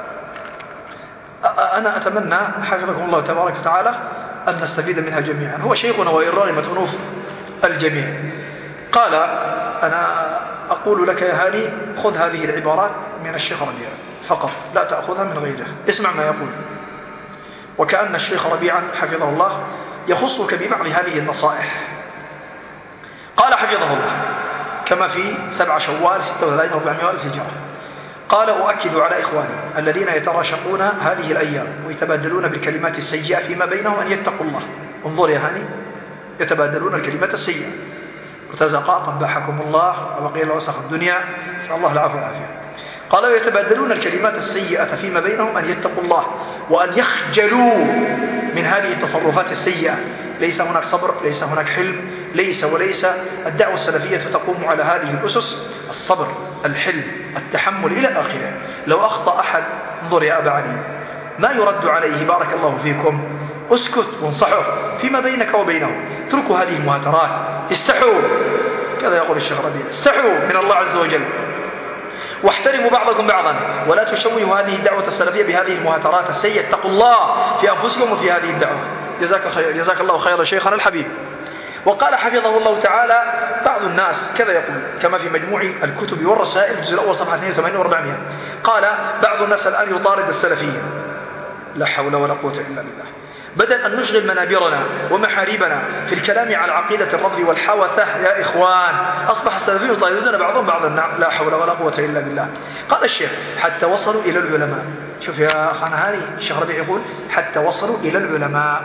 أنا أتمنى حفظكم الله تبارك وتعالى أن نستفيد منها جميعا. هو شيخنا وإن رغمت أنوف الجميع. قال: أنا أقول لك يا هاني خذ هذه العبارات من الشيخ ربيع فقط، لا تأخذها من غيره. اسمع ما يقول. وكأن الشيخ ربيعا حفظه الله يخصك ببعض هذه النصائح. قال حفظه الله كما في 7 شوال 36,400 هجرة، قال: أؤكد على إخواني الذين يتراشقون هذه الأيام ويتبادلون بالكلمات السيئة فيما بينهم أن يتقوا الله. انظر يا هاني، يتبادلون الكلمات السيئة. ارتزقا قبحكم الله وبقي وسخ الدنيا، نسأل الله العافية والعافية. قال: ويتبادلون الكلمات السيئة فيما بينهم أن يتقوا الله وأن يخجلوا من هذه التصرفات السيئة. ليس هناك صبر، ليس هناك حلم، ليس الدعوة السلفية تقوم على هذه الأسس: الصبر، الحلم، التحمل إلى آخره. لو أخطأ أحد، انظر يا أبا علي، ما يرد عليه بارك الله فيكم، اسكت وانصحه فيما بينك وبينه. اتركوا هذه المهاترات، استحوا، كذا يقول الشيخ ربيع، استحوا من الله عز وجل، واحترموا بعضكم بعضا، ولا تشوهوا هذه الدعوة السلفية بهذه المهاترات السيئة. اتقوا الله في أنفسكم وفي هذه الدعوة. جزاك الله خير شيخنا الحبيب. وقال حفظه الله تعالى: بعض الناس كذا يقول كما في مجموع الكتب والرسائل الجزء الأول صفحة 82 و400، قال: بعض الناس الآن يطارد السلفيين لا حول ولا قوة إلا بالله. بدل أن نشغل منابرنا ومحاريبنا في الكلام على عقيدة الرفض والحوثة يا إخوان، أصبح السلفيين يطاردون بعضهم بعضا، لا حول ولا قوة إلا بالله. قال الشيخ حتى وصلوا إلى العلماء. شوف يا أخانا هاني، الشيخ ربيع يقول حتى وصلوا إلى العلماء،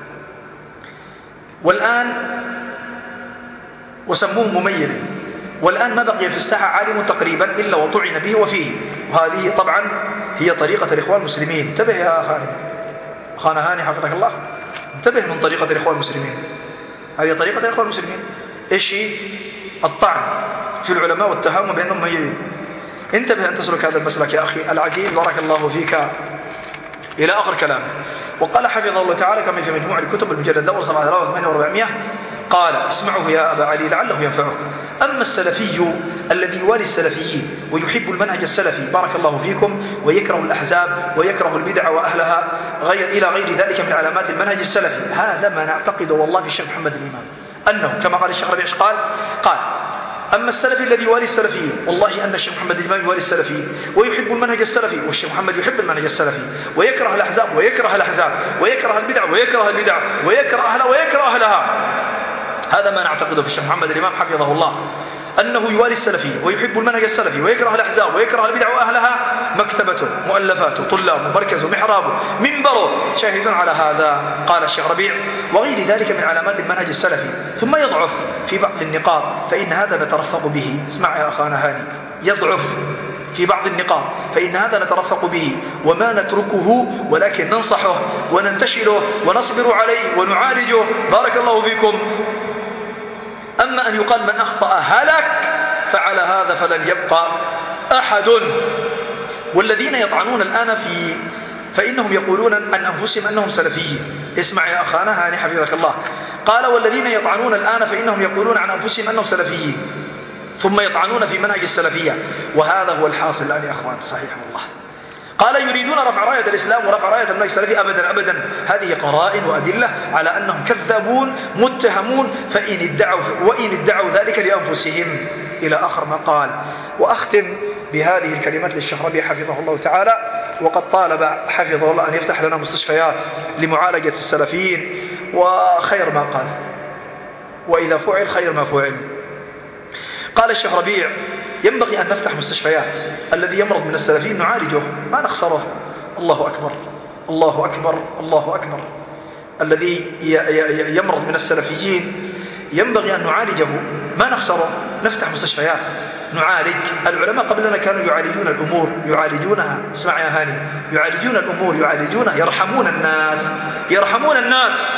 والآن وسموه مميزا، والآن ما بقي في الساحة عالم تقريبا إلا وطعن به وفيه. وهذه طبعا هي طريقة الإخوان المسلمين. انتبه يا أخانا هاني حفظك الله، انتبه من طريقة الإخوان المسلمين. هذه طريقة الإخوان المسلمين. إيش هي؟ الطعن في العلماء والتهاون بأنهم مميزين. انتبه أن تسلك هذا المسلك يا أخي العزيز، بارك الله فيك. إلى آخر كلامه. وقال حفظه الله تعالى كما في مجموع الكتب المجلد الأول 7400 قال اسمعه يا أبا علي لعله ينفعك. أما السلفي الذي يوالي السلفيين ويحب المنهج السلفي بارك الله فيكم ويكره الأحزاب ويكره البدع وأهلها إلى غير ذلك من علامات المنهج السلفي، هذا ما نعتقد والله في الشيخ محمد الإمام، أنه كما قال الشيخ ربيع قال أما السلفي الذي يوالي السلفيين، والله أن الشيخ محمد الإمام يوالي السلفيين ويحب المنهج السلفي، والشيخ محمد يحب المنهج السلفي، ويكره الأحزاب ويكره الأحزاب ويكره البدع ويكره البدع ويكره أهلها ويكره أهلها. هذا ما نعتقده في الشيخ محمد الإمام حفظه الله، أنه يوالي السلفي ويحب المنهج السلفي ويكره الأحزاب ويكره البدع وأهلها. مكتبته، مؤلفاته، طلابه، مركزه، محرابه، منبره شاهدون على هذا. قال الشيخ ربيع وغير ذلك من علامات المنهج السلفي. ثم يضعف في بعض النقاط فإن هذا نترفق به. اسمع يا أخانا هاني، يضعف في بعض النقاط فإن هذا نترفق به وما نتركه، ولكن ننصحه وننتشله ونصبر عليه ونعالجه بارك الله فيكم. أما أن يقال من أخطأ هلك فعلى هذا فلن يبقى أحد. والذين يطعنون الآن فإنهم يقولون عن أنفسهم أنهم سلفيين. اسمع يا أخانا هاني حفظك الله، قال والذين يطعنون الآن فإنهم يقولون عن أنفسهم أنهم سلفيين ثم يطعنون في منهج السلفية، وهذا هو الحاصل الآن يا أخوان. صحيح والله. قال يريدون رفع راية الإسلام ورفع راية المنهج السلفي. أبدا أبدا، هذه قرائن وأدلة على أنهم كذابون متهمون وإن ادعوا ذلك لأنفسهم إلى آخر ما قال. وأختم بهذه الكلمات للشيخ ربيع حفظه الله تعالى، وقد طالب حفظه الله أن يفتح لنا مستشفيات لمعالجة السلفيين، وخير ما قال، وإذا فعل خير ما فعل. قال الشيخ ربيع ينبغي أن نفتح مستشفيات، الذي يمرض من السلفيين نعالجه ما نخسره. الله أكبر الله أكبر الله أكبر. الذي يمرض من السلفيين ينبغي أن نعالجه ما نخسره. نفتح مستشفيات نعالج. العلماء قبلنا كانوا يعالجون الأمور، يعالجونها. اسمع يا هاني، يعالجون الأمور، يعالجونها، يرحمون الناس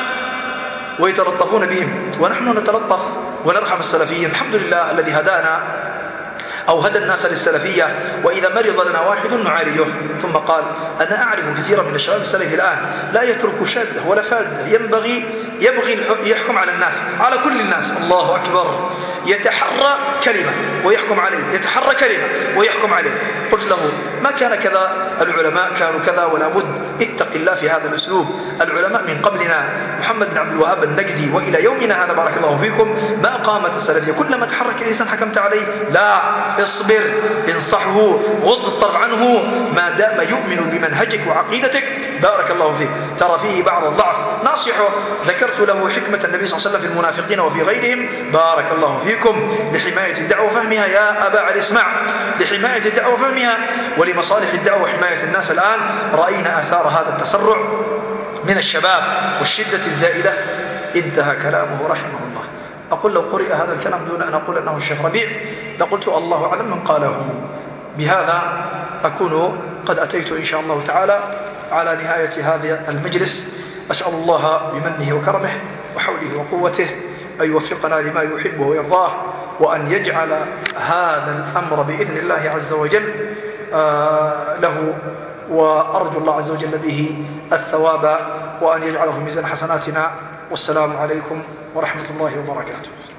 ويتلطفون بهم، ونحن نتلطف ونرحم السلفيين. الحمد لله الذي هدانا أو هدى الناس للسلفية، وإذا مرض لنا واحد نعالجه. ثم قال أنا أعرف كثيرا من الشباب السلفي الآن لا يترك شاذ ولا فاذ، يبغي يحكم على الناس، على كل الناس. الله أكبر. يتحرى كلمة ويحكم عليه، يتحرى كلمة ويحكم عليه. قلت له ما كان كذا، العلماء كانوا كذا، ولا بد اتق الله في هذا الأسلوب. العلماء من قبلنا محمد بن عبد الوهاب النجدي وإلى يومنا هذا بارك الله فيكم ما قامت السلفية. كلما تحرك الإنسان حكمت عليه؟ لا، اصبر، انصحه، غض الطرف عنه ما دام يؤمن بمنهجك وعقيدتك بارك الله فيه. ترى فيه بعض الضعف ناصحه. ذكرت له حكمة النبي صلى الله عليه وسلم في المنافقين وفي غيرهم بارك الله فيكم لحماية الدعوة وفهمها. يا أبا علي اسمع، لحماية الدعوة وفهمها ولمصالح الدعوة وحماية الناس. الآن رأينا آثار هذا التسرع من الشباب والشدة الزائدة. انتهى كلامه رحمه الله. أقول لو قرئ هذا الكلام دون أن أقول أنه الشيخ ربيع لقلت الله أعلم من قاله. بهذا أكون قد أتيت إن شاء الله تعالى على نهاية هذا المجلس. أسأل الله بمنه وكرمه وحوله وقوته أن يوفقنا لما يحبه ويرضاه، وأن يجعل هذا الأمر بإذن الله عز وجل له، وأرجو الله عز وجل به الثواب، وأن يجعله في ميزان حسناتنا. والسلام عليكم ورحمة الله وبركاته.